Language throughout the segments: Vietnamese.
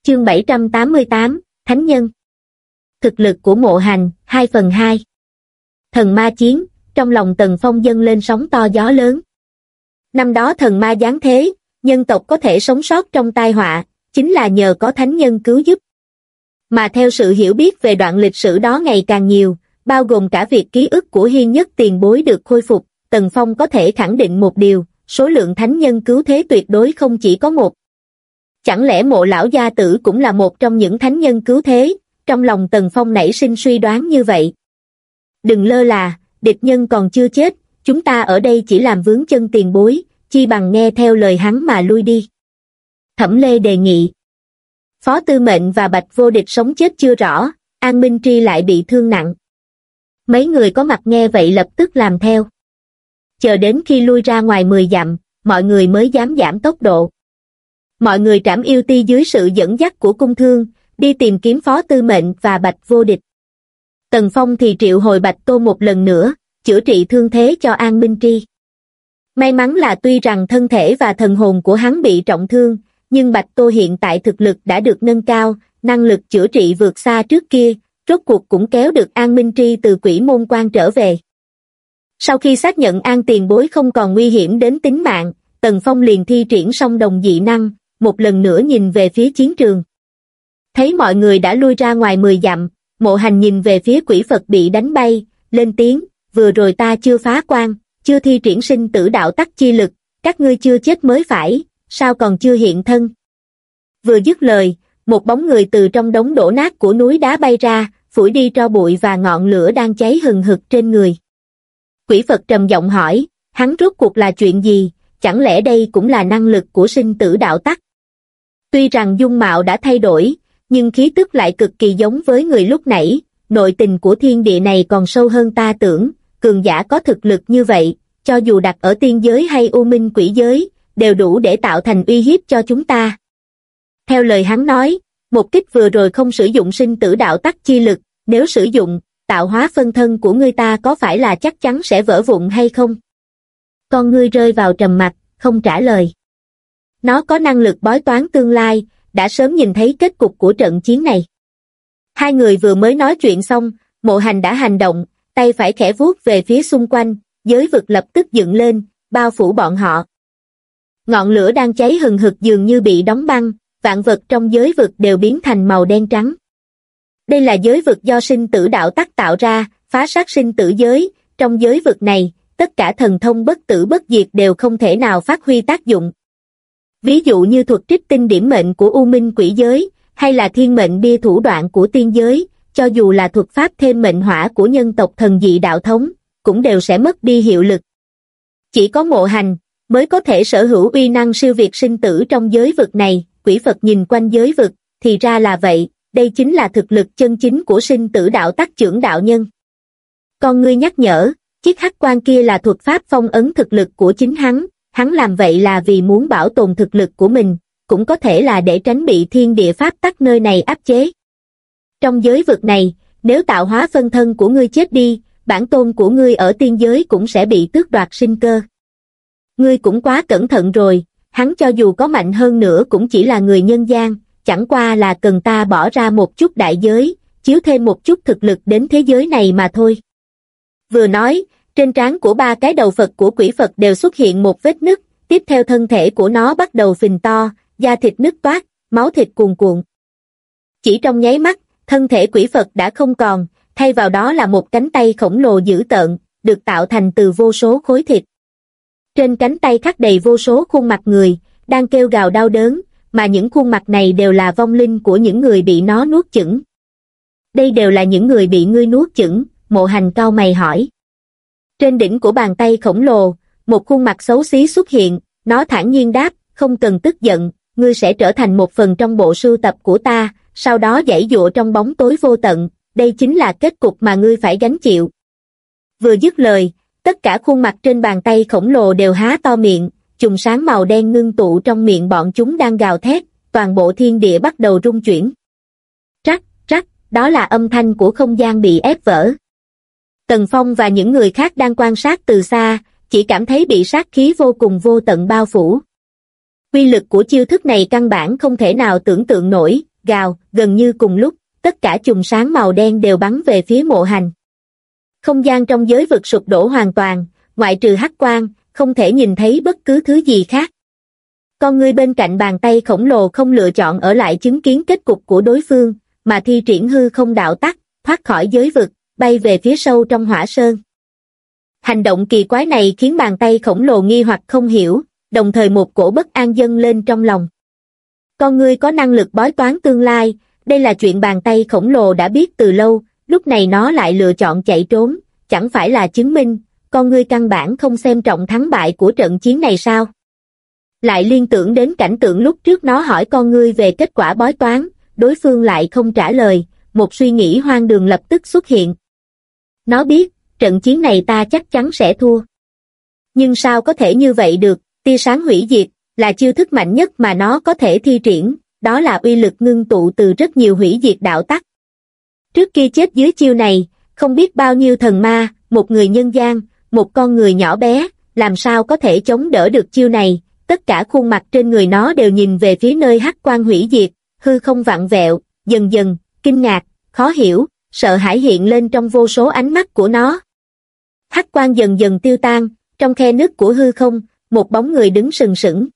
Chương 788, Thánh Nhân. Thực lực của Mộ Hành, 2/2. Thần ma chiến, trong lòng Tần Phong dâng lên sóng to gió lớn. Năm đó thần ma giáng thế, nhân tộc có thể sống sót trong tai họa, chính là nhờ có thánh nhân cứu giúp. Mà theo sự hiểu biết về đoạn lịch sử đó ngày càng nhiều, bao gồm cả việc ký ức của Hiên Nhất tiền bối được khôi phục, Tần Phong có thể khẳng định một điều, số lượng thánh nhân cứu thế tuyệt đối không chỉ có một. Chẳng lẽ Mộ lão gia tử cũng là một trong những thánh nhân cứu thế? Trong lòng Tần Phong nảy sinh suy đoán như vậy. Đừng lơ là, địch nhân còn chưa chết, chúng ta ở đây chỉ làm vướng chân tiền bối, chi bằng nghe theo lời hắn mà lui đi. Thẩm Lê đề nghị. Phó Tư Mệnh và Bạch Vô Địch sống chết chưa rõ, An Minh Tri lại bị thương nặng. Mấy người có mặt nghe vậy lập tức làm theo. Chờ đến khi lui ra ngoài 10 dặm, mọi người mới dám giảm tốc độ. Mọi người trảm yêu ti dưới sự dẫn dắt của cung thương, đi tìm kiếm Phó Tư Mệnh và Bạch Vô Địch. Tần Phong thì triệu hồi Bạch Tô một lần nữa, chữa trị thương thế cho An Minh Tri. May mắn là tuy rằng thân thể và thần hồn của hắn bị trọng thương, nhưng Bạch Tô hiện tại thực lực đã được nâng cao, năng lực chữa trị vượt xa trước kia, rốt cuộc cũng kéo được An Minh Tri từ Quỷ Môn Quan trở về. Sau khi xác nhận An tiền bối không còn nguy hiểm đến tính mạng, Tần Phong liền thi triển song đồng dị năng, một lần nữa nhìn về phía chiến trường. Thấy mọi người đã lui ra ngoài 10 dặm, Mộ Hành nhìn về phía quỷ Phật bị đánh bay, lên tiếng, vừa rồi ta chưa phá quan, chưa thi triển sinh tử đạo tắc chi lực, các ngươi chưa chết mới phải, sao còn chưa hiện thân? Vừa dứt lời, một bóng người từ trong đống đổ nát của núi đá bay ra, phủi đi tro bụi và ngọn lửa đang cháy hừng hực trên người. Quỷ Phật trầm giọng hỏi, hắn rốt cuộc là chuyện gì, chẳng lẽ đây cũng là năng lực của sinh tử đạo tắc? Tuy rằng dung mạo đã thay đổi, nhưng khí tức lại cực kỳ giống với người lúc nãy, nội tình của thiên địa này còn sâu hơn ta tưởng, cường giả có thực lực như vậy, cho dù đặt ở tiên giới hay u minh quỷ giới, đều đủ để tạo thành uy hiếp cho chúng ta. Theo lời hắn nói, một kích vừa rồi không sử dụng sinh tử đạo tắc chi lực, nếu sử dụng, tạo hóa phân thân của ngươi ta có phải là chắc chắn sẽ vỡ vụn hay không? Con ngươi rơi vào trầm mặc, không trả lời. Nó có năng lực bói toán tương lai, đã sớm nhìn thấy kết cục của trận chiến này. Hai người vừa mới nói chuyện xong, Mộ Hành đã hành động, tay phải khẽ vuốt về phía xung quanh, giới vực lập tức dựng lên, bao phủ bọn họ. Ngọn lửa đang cháy hừng hực dường như bị đóng băng, vạn vật trong giới vực đều biến thành màu đen trắng. Đây là giới vực do sinh tử đạo tắc tạo ra, phá sát sinh tử giới, trong giới vực này, tất cả thần thông bất tử bất diệt đều không thể nào phát huy tác dụng. Ví dụ như thuật trích tinh điểm mệnh của U Minh quỷ giới, hay là thiên mệnh bia thủ đoạn của tiên giới, cho dù là thuật pháp thêm mệnh hỏa của nhân tộc thần dị đạo thống, cũng đều sẽ mất đi hiệu lực. Chỉ có Mộ Hành mới có thể sở hữu uy năng siêu việt sinh tử trong giới vực này. Quỷ Phật nhìn quanh giới vực, thì ra là vậy, đây chính là thực lực chân chính của sinh tử đạo tắc trưởng đạo nhân. Con ngươi nhắc nhở, chiếc hắc quan kia là thuật pháp phong ấn thực lực của chính hắn làm vậy là vì muốn bảo tồn thực lực của mình, cũng có thể là để tránh bị thiên địa pháp tắc nơi này áp chế. Trong giới vực này, nếu tạo hóa phân thân của ngươi chết đi, bản tôn của ngươi ở tiên giới cũng sẽ bị tước đoạt sinh cơ. Ngươi cũng quá cẩn thận rồi, hắn cho dù có mạnh hơn nữa cũng chỉ là người nhân gian, chẳng qua là cần ta bỏ ra một chút đại giới, chiếu thêm một chút thực lực đến thế giới này mà thôi. Vừa nói, trên trán của ba cái đầu Phật của quỷ Phật đều xuất hiện một vết nứt, tiếp theo thân thể của nó bắt đầu phình to, da thịt nứt toát, máu thịt cuồn cuộn. Chỉ trong nháy mắt, thân thể quỷ Phật đã không còn, thay vào đó là một cánh tay khổng lồ dữ tợn, được tạo thành từ vô số khối thịt. Trên cánh tay khắc đầy vô số khuôn mặt người, đang kêu gào đau đớn, mà những khuôn mặt này đều là vong linh của những người bị nó nuốt chửng. Đây đều là những người bị ngươi nuốt chửng, Mộ Hành cau mày hỏi. Trên đỉnh của bàn tay khổng lồ, một khuôn mặt xấu xí xuất hiện, nó thản nhiên đáp, không cần tức giận, ngươi sẽ trở thành một phần trong bộ sưu tập của ta, sau đó giãy giụa trong bóng tối vô tận, đây chính là kết cục mà ngươi phải gánh chịu. Vừa dứt lời, tất cả khuôn mặt trên bàn tay khổng lồ đều há to miệng, chùm sáng màu đen ngưng tụ trong miệng bọn chúng đang gào thét, toàn bộ thiên địa bắt đầu rung chuyển. Rắc, rắc, đó là âm thanh của không gian bị ép vỡ. Tần Phong và những người khác đang quan sát từ xa, chỉ cảm thấy bị sát khí vô cùng vô tận bao phủ. Uy lực của chiêu thức này căn bản không thể nào tưởng tượng nổi, gào, gần như cùng lúc, tất cả chùm sáng màu đen đều bắn về phía Mộ Hành. Không gian trong giới vực sụp đổ hoàn toàn, ngoại trừ hắc quang, không thể nhìn thấy bất cứ thứ gì khác. Con ngươi bên cạnh bàn tay khổng lồ không lựa chọn ở lại chứng kiến kết cục của đối phương, mà thi triển hư không đạo tắc, thoát khỏi giới vực, bay về phía sâu trong hỏa sơn. Hành động kỳ quái này khiến bàn tay khổng lồ nghi hoặc không hiểu, đồng thời một cổ bất an dâng lên trong lòng. Con ngươi có năng lực bói toán tương lai, đây là chuyện bàn tay khổng lồ đã biết từ lâu, lúc này nó lại lựa chọn chạy trốn, chẳng phải là chứng minh, con ngươi căn bản không xem trọng thắng bại của trận chiến này sao? Lại liên tưởng đến cảnh tượng lúc trước nó hỏi con ngươi về kết quả bói toán, đối phương lại không trả lời, một suy nghĩ hoang đường lập tức xuất hiện. Nó biết, trận chiến này ta chắc chắn sẽ thua. Nhưng sao có thể như vậy được, tia sáng hủy diệt, là chiêu thức mạnh nhất mà nó có thể thi triển, đó là uy lực ngưng tụ từ rất nhiều hủy diệt đạo tắc. Trước kia chết dưới chiêu này, không biết bao nhiêu thần ma, một người nhân gian, một con người nhỏ bé, làm sao có thể chống đỡ được chiêu này, tất cả khuôn mặt trên người nó đều nhìn về phía nơi hắc quang hủy diệt, hư không vặn vẹo, dần dần, kinh ngạc, khó hiểu, sợ hãi hiện lên trong vô số ánh mắt của nó. Hắc quang dần dần tiêu tan, trong khe nứt của hư không, một bóng người đứng sừng sững.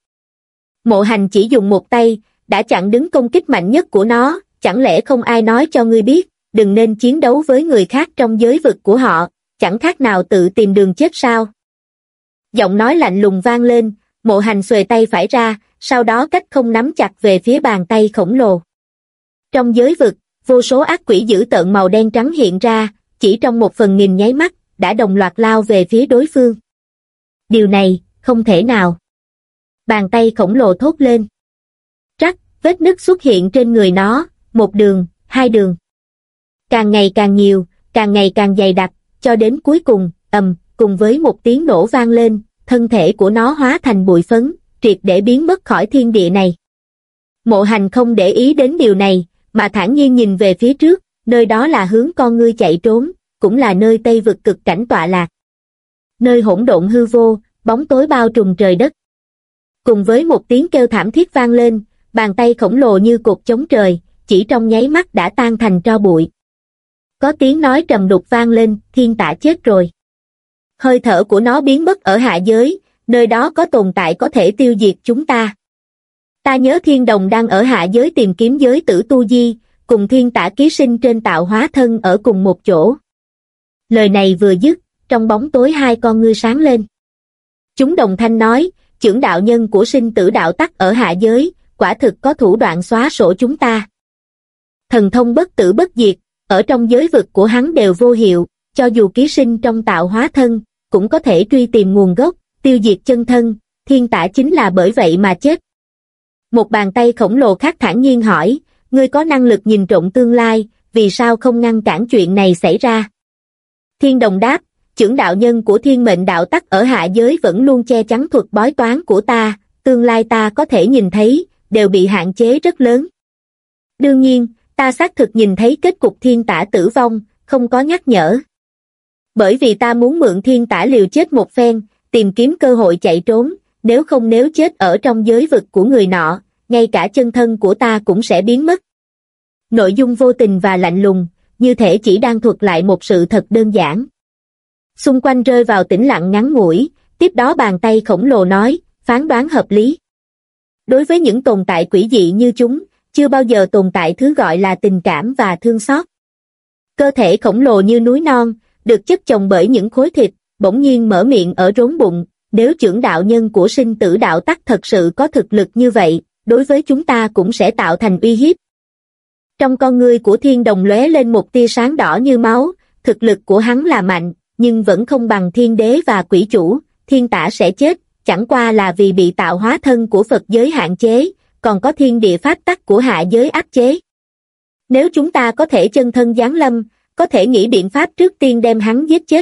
Mộ Hành chỉ dùng một tay, đã chặn đứng công kích mạnh nhất của nó, chẳng lẽ không ai nói cho ngươi biết, đừng nên chiến đấu với người khác trong giới vực của họ, chẳng khác nào tự tìm đường chết sao? Giọng nói lạnh lùng vang lên, Mộ Hành xuề tay phải ra, sau đó cách không nắm chặt về phía bàn tay khổng lồ. Trong giới vực, vô số ác quỷ dữ tợn màu đen trắng hiện ra, chỉ trong 1/1000 nháy mắt, đã đồng loạt lao về phía đối phương. Điều này, không thể nào. Bàn tay khổng lồ thốt lên. Trắc, vết nứt xuất hiện trên người nó, một đường, hai đường. Càng ngày càng nhiều, càng ngày càng dày đặc, cho đến cuối cùng, cùng với một tiếng nổ vang lên, thân thể của nó hóa thành bụi phấn, triệt để biến mất khỏi thiên địa này. Mộ Hành không để ý đến điều này, mà thản nhiên nhìn về phía trước, nơi đó là hướng con ngươi chạy trốn, cũng là nơi Tây vực cực cảnh tọa lạc. Nơi hỗn độn hư vô, bóng tối bao trùm trời đất. Cùng với một tiếng kêu thảm thiết vang lên, bàn tay khổng lồ như cột chống trời, chỉ trong nháy mắt đã tan thành tro bụi. Có tiếng nói trầm đục vang lên, Thiên Tả chết rồi. Hơi thở của nó biến mất ở hạ giới, nơi đó có tồn tại có thể tiêu diệt chúng ta. Ta nhớ Thiên Đồng đang ở hạ giới tìm kiếm giới tử tu di, cùng Thiên Tả ký sinh trên tạo hóa thân ở cùng một chỗ. Lời này vừa dứt, trong bóng tối hai con ngươi sáng lên. Chúng đồng thanh nói, chưởng đạo nhân của sinh tử đạo tắc ở hạ giới, quả thực có thủ đoạn xóa sổ chúng ta. Thần thông bất tử bất diệt, ở trong giới vực của hắn đều vô hiệu, cho dù ký sinh trong tạo hóa thân, cũng có thể truy tìm nguồn gốc, tiêu diệt chân thân, Thiên Tả chính là bởi vậy mà chết. Một bàn tay khổng lồ khác thản nhiên hỏi, ngươi có năng lực nhìn trộm tương lai, vì sao không ngăn cản chuyện này xảy ra? Thiên Đồng đáp, chưởng đạo nhân của thiên mệnh đạo tắc ở hạ giới vẫn luôn che chắn thuật bói toán của ta, tương lai ta có thể nhìn thấy, đều bị hạn chế rất lớn. Đương nhiên, ta xác thực nhìn thấy kết cục Thiên Tả tử vong, không có nhắc nhở. Bởi vì ta muốn mượn Thiên Tả liều chết một phen, tìm kiếm cơ hội chạy trốn, nếu không nếu chết ở trong giới vực của người nọ, ngay cả chân thân của ta cũng sẽ biến mất. Nội dung vô tình và lạnh lùng, như thể chỉ đang thuật lại một sự thật đơn giản. Xung quanh rơi vào tĩnh lặng ngắn ngủi, tiếp đó bàn tay khổng lồ nói, phán đoán hợp lý. Đối với những tồn tại quỷ dị như chúng, chưa bao giờ tồn tại thứ gọi là tình cảm và thương xót. Cơ thể khổng lồ như núi non, được chất chồng bởi những khối thịt, bỗng nhiên mở miệng ở rốn bụng, nếu chưởng đạo nhân của sinh tử đạo tắc thật sự có thực lực như vậy, đối với chúng ta cũng sẽ tạo thành uy hiếp. Trong con ngươi của Thiên Đồng lóe lên một tia sáng đỏ như máu, thực lực của hắn là mạnh, nhưng vẫn không bằng thiên đế và quỷ chủ, Thiên Tả sẽ chết, chẳng qua là vì bị tạo hóa thân của Phật giới hạn chế, còn có thiên địa pháp tắc của hạ giới áp chế. Nếu chúng ta có thể chân thân giáng lâm, có thể nghĩ biện pháp trước tiên đem hắn giết chết.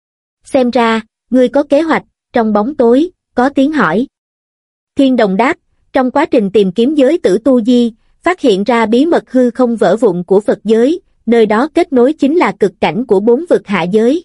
Xem ra, ngươi có kế hoạch, trong bóng tối, có tiếng hỏi. Thiên Đồng đáp, trong quá trình tìm kiếm giới tử tu di, phát hiện ra bí mật hư không vỡ vụn của Phật giới, nơi đó kết nối chính là cực cảnh của 4 vực hạ giới.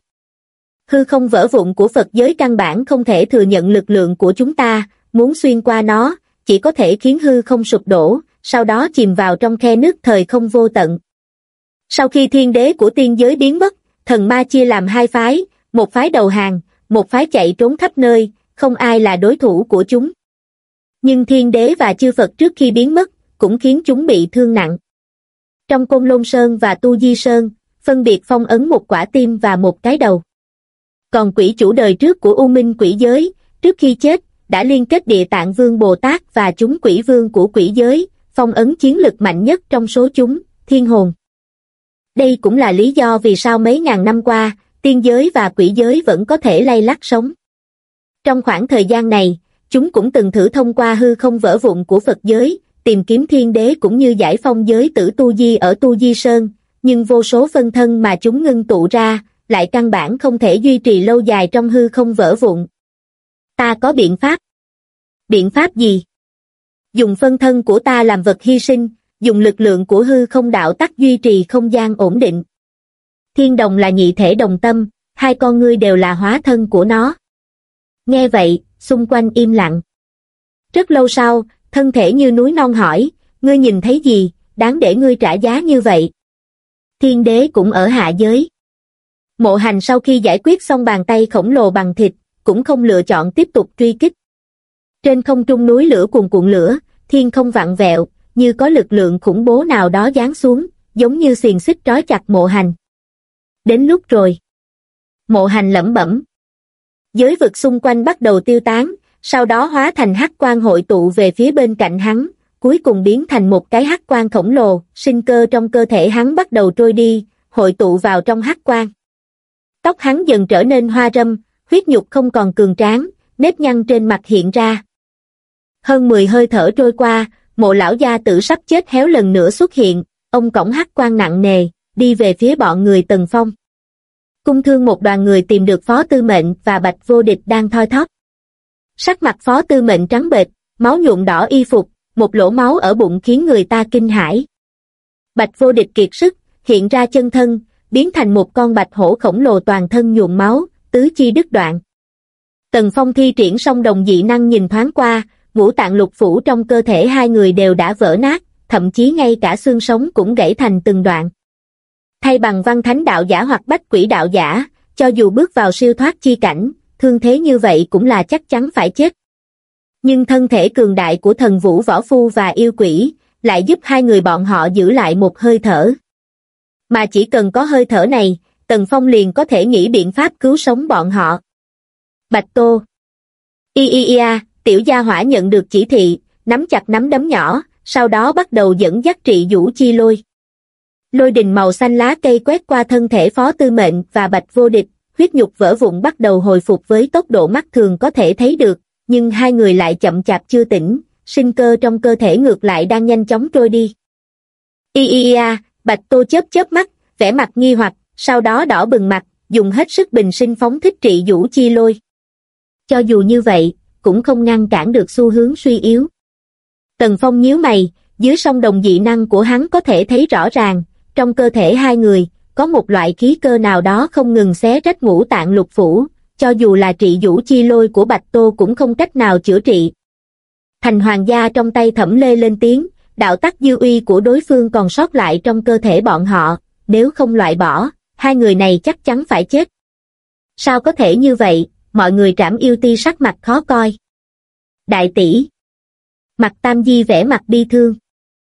Hư không vỡ vụn của Phật giới căn bản không thể thừa nhận lực lượng của chúng ta, muốn xuyên qua nó, chỉ có thể khiến hư không sụp đổ, sau đó chìm vào trong khe nước thời không vô tận. Sau khi thiên đế của tiên giới biến mất, thần ma chia làm hai phái, một phái đầu hàng, một phái chạy trốn khắp nơi, không ai là đối thủ của chúng. Nhưng thiên đế và chư Phật trước khi biến mất, cũng khiến chúng bị thương nặng. Trong Côn Lôn Sơn và Tu Di Sơn, phân biệt phong ấn một quả tim và một cái đầu. Còn quỷ chủ đời trước của U Minh quỷ giới, trước khi chết, đã liên kết Địa Tạng Vương Bồ Tát và chúng quỷ vương của quỷ giới, phong ấn chiến lực mạnh nhất trong số chúng, thiên hồn. Đây cũng là lý do vì sao mấy ngàn năm qua, tiên giới và quỷ giới vẫn có thể lay lắt sống. Trong khoảng thời gian này, chúng cũng từng thử thông qua hư không vỡ vụn của Phật giới, tìm kiếm thiên đế cũng như giải phong giới tử Tu Di ở Tu Di Sơn, nhưng vô số phân thân mà chúng ngưng tụ ra, lại căn bản không thể duy trì lâu dài trong hư không vỡ vụn. Ta có biện pháp. Biện pháp gì? Dùng phân thân của ta làm vật hy sinh, dùng lực lượng của hư không đạo tắc duy trì không gian ổn định. Thiên đồng là nhị thể đồng tâm, hai con ngươi đều là hóa thân của nó. Nghe vậy, xung quanh im lặng. Rất lâu sau, thân thể như núi non hỏi, ngươi nhìn thấy gì, đáng để ngươi trả giá như vậy? Thiên đế cũng ở hạ giới. Mộ Hành sau khi giải quyết xong bàn tay khổng lồ bằng thịt, cũng không lựa chọn tiếp tục truy kích. Trên không trung núi lửa cuồn cuộn lửa, thiên không vặn vẹo, như có lực lượng khủng bố nào đó giáng xuống, giống như xiềng xích trói chặt Mộ Hành. Đến lúc rồi. Mộ Hành lẩm bẩm. Giới vực xung quanh bắt đầu tiêu tán, sau đó hóa thành hắc quang hội tụ về phía bên cạnh hắn, cuối cùng biến thành một cái hắc quang khổng lồ, sinh cơ trong cơ thể hắn bắt đầu trôi đi, hội tụ vào trong hắc quang. Tóc hắn dần trở nên hoa râm, huyết nhục không còn cường tráng, nếp nhăn trên mặt hiện ra. Hơn 10 hơi thở trôi qua, Mộ lão gia tử sắp chết héo lần nữa xuất hiện, ông cõng hắc quang nặng nề, đi về phía bọn người Tần Phong. Cung Thương một đoàn người tìm được Phó Tư Mệnh và Bạch Vô Địch đang thoi thóp. Sắc mặt Phó Tư Mệnh trắng bệch, máu nhuộm đỏ y phục, một lỗ máu ở bụng khiến người ta kinh hãi. Bạch Vô Địch kiệt sức, hiện ra chân thân, biến thành một con bạch hổ khổng lồ toàn thân nhuộm máu, tứ chi đứt đoạn. Tần Phong thi triển song đồng dị năng nhìn thoáng qua, ngũ tạng lục phủ trong cơ thể hai người đều đã vỡ nát, thậm chí ngay cả xương sống cũng gãy thành từng đoạn. Thay bằng văn thánh đạo giả hoặc bách quỷ đạo giả, cho dù bước vào siêu thoát chi cảnh, thương thế như vậy cũng là chắc chắn phải chết. Nhưng thân thể cường đại của thần vũ võ phu và yêu quỷ, lại giúp hai người bọn họ giữ lại một hơi thở. Mà chỉ cần có hơi thở này, Tần Phong liền có thể nghĩ biện pháp cứu sống bọn họ. Bạch Tô. Tiểu gia hỏa nhận được chỉ thị, nắm chặt nắm đấm nhỏ, sau đó bắt đầu dẫn dắt Trị Vũ Chi Lôi. Lôi đình màu xanh lá cây quét qua thân thể Phó Tư Mệnh và Bạch Vô Địch, huyết nhục vỡ vụn bắt đầu hồi phục với tốc độ mắt thường có thể thấy được, nhưng hai người lại chậm chạp chưa tỉnh, sinh cơ trong cơ thể ngược lại đang nhanh chóng trôi đi. Bạch Tô chớp chớp mắt, vẻ mặt nghi hoặc, sau đó đỏ bừng mặt, dùng hết sức bình sinh phóng thích Trị Vũ Chi Lôi. Cho dù như vậy, cũng không ngăn cản được xu hướng suy yếu. Tần Phong nhíu mày, dưới song đồng dị năng của hắn có thể thấy rõ ràng, trong cơ thể hai người, có một loại khí cơ nào đó không ngừng xé rách ngũ tạng lục phủ, cho dù là Trị Vũ Chi Lôi của Bạch Tô cũng không cách nào chữa trị. Thành Hoàng gia trong tay Thẩm Lê lên tiếng, đạo tắc dư uy của đối phương còn sót lại trong cơ thể bọn họ, nếu không loại bỏ, hai người này chắc chắn phải chết. Sao có thể như vậy? Mọi người Trảm Yêu Ti sắc mặt khó coi. Đại tỷ. Mặt Tam Di vẻ mặt bi thương.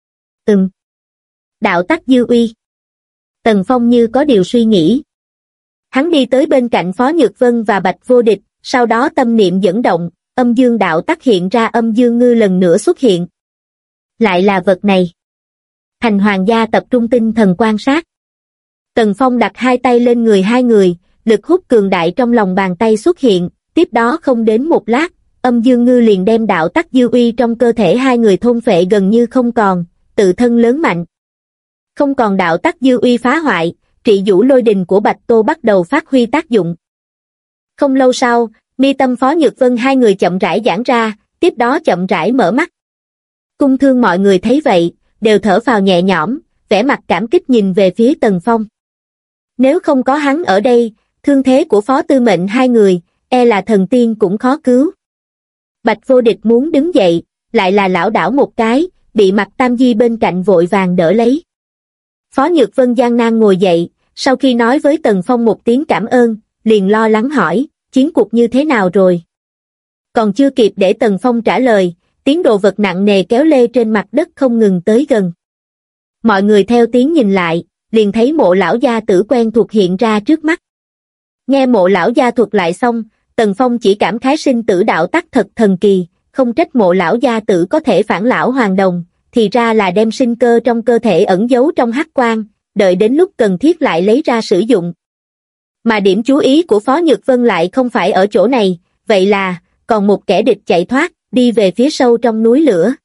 Đạo tắc dư uy. Tần Phong như có điều suy nghĩ. Hắn đi tới bên cạnh Phó Nhược Vân và Bạch Vô Địch, sau đó tâm niệm dẫn động, âm dương đạo tắc hiện ra, âm dương ngư lần nữa xuất hiện. Lại là vật này. Thành Hoàng gia tập trung tinh thần quan sát. Tần Phong đặt hai tay lên người hai người, lực hút cường đại trong lòng bàn tay xuất hiện, tiếp đó không đến một lát, âm dương ngư liền đem đạo tắc dư uy trong cơ thể hai người thôn phệ gần như không còn, tự thân lớn mạnh. Không còn đạo tắc dư uy phá hoại, Trị Vũ Lôi đình của Bạch Tô bắt đầu phát huy tác dụng. Không lâu sau, mi tâm Phó Nhược Vân hai người chậm rãi giãn ra, tiếp đó chậm rãi mở mắt. Cung Thương mọi người thấy vậy, đều thở phào nhẹ nhõm, vẻ mặt cảm kích nhìn về phía Tần Phong. Nếu không có hắn ở đây, thương thế của Phó Tư Mệnh hai người, e là thần tiên cũng khó cứu. Bạch Vô Địch muốn đứng dậy, lại là lảo đảo một cái, bị Mạc Tam Di bên cạnh vội vàng đỡ lấy. Phó Nhược Vân gian nan ngồi dậy, sau khi nói với Tần Phong một tiếng cảm ơn, liền lo lắng hỏi, chiến cuộc như thế nào rồi? Còn chưa kịp để Tần Phong trả lời, tiếng đồ vật nặng nề kéo lê trên mặt đất không ngừng tới gần. Mọi người theo tiếng nhìn lại, liền thấy Mộ lão gia tử quen thuộc hiện ra trước mắt. Nghe Mộ lão gia thuật lại xong, Tần Phong chỉ cảm khái sinh tử đạo tắc thật thần kỳ, không trách Mộ lão gia tử có thể phản lão hoàn đồng, thì ra là đem sinh cơ trong cơ thể ẩn giấu trong hắc quang, đợi đến lúc cần thiết lại lấy ra sử dụng. Mà điểm chú ý của Phó Nhược Vân lại không phải ở chỗ này, vậy là, còn một kẻ địch chạy thoát, đi về phía sâu trong núi lửa.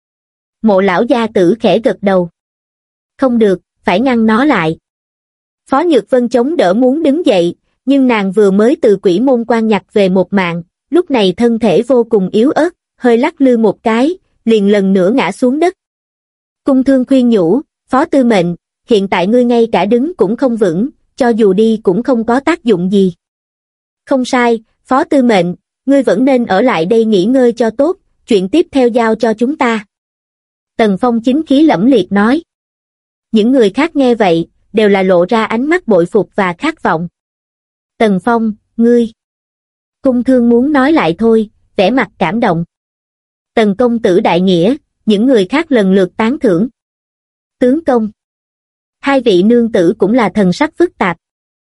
Mộ lão gia tử khẽ gật đầu. Không được, phải ngăn nó lại. Phó Nhược Vân chống đỡ muốn đứng dậy, nhưng nàng vừa mới từ Quỷ Môn Quan nhặt về một mạng, lúc này thân thể vô cùng yếu ớt, hơi lắc lư một cái, liền lần nữa ngã xuống đất. Cung Thương khuyên nhủ, Phó Tư Mệnh, hiện tại ngươi ngay cả đứng cũng không vững, cho dù đi cũng không có tác dụng gì. Không sai, Phó Tư Mệnh, ngươi vẫn nên ở lại đây nghỉ ngơi cho tốt, chuyện tiếp theo giao cho chúng ta. Tần Phong chính khí lẫm liệt nói. Những người khác nghe vậy, đều là lộ ra ánh mắt bội phục và khát vọng. Tần Phong, ngươi. Cung Thương muốn nói lại thôi, vẻ mặt cảm động. Tần công tử đại nghĩa, những người khác lần lượt tán thưởng. Tướng công. Hai vị nương tử cũng là thần sắc phức tạp.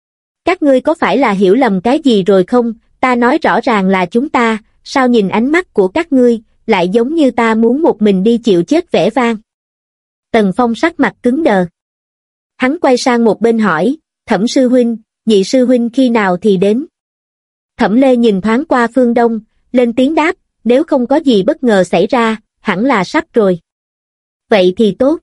Các ngươi có phải là hiểu lầm cái gì rồi không? Ta nói rõ ràng là chúng ta, sao nhìn ánh mắt của các ngươi, lại giống như ta muốn một mình đi chịu chết vẻ vang. Tần Phong sắc mặt cứng đờ. Hắn quay sang một bên hỏi, Thẩm sư huynh, Nhị sư huynh khi nào thì đến? Thẩm Lê nhìn thoáng qua phương đông, lên tiếng đáp, nếu không có gì bất ngờ xảy ra, hẳn là sắp rồi. Vậy thì tốt.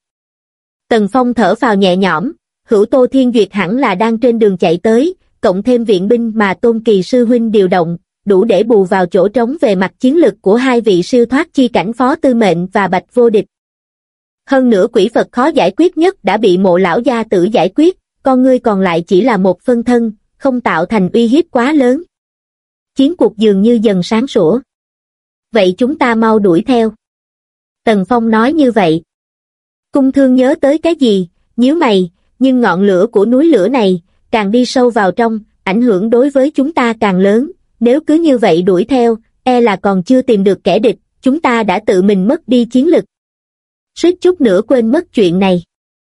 Tần Phong thở phào nhẹ nhõm, Hữu Tô Thiên Duyệt hẳn là đang trên đường chạy tới, cộng thêm viện binh mà Tôn Kỳ sư huynh điều động, đủ để bù vào chỗ trống về mặt chiến lực của hai vị siêu thoát chi cảnh Phó Tư Mệnh và Bạch Vô Địch. Hơn nữa quỷ Phật khó giải quyết nhất đã bị Mộ lão gia tử giải quyết, con ngươi còn lại chỉ là một phân thân, không tạo thành uy hiếp quá lớn. Chiến cuộc dường như dần sáng sủa. Vậy chúng ta mau đuổi theo. Tần Phong nói như vậy. Cung Thương nhớ tới cái gì, nhíu mày, nhưng ngọn lửa của núi lửa này, càng đi sâu vào trong, ảnh hưởng đối với chúng ta càng lớn, nếu cứ như vậy đuổi theo, e là còn chưa tìm được kẻ địch, chúng ta đã tự mình mất đi chiến lực. Suýt chút nữa quên mất chuyện này.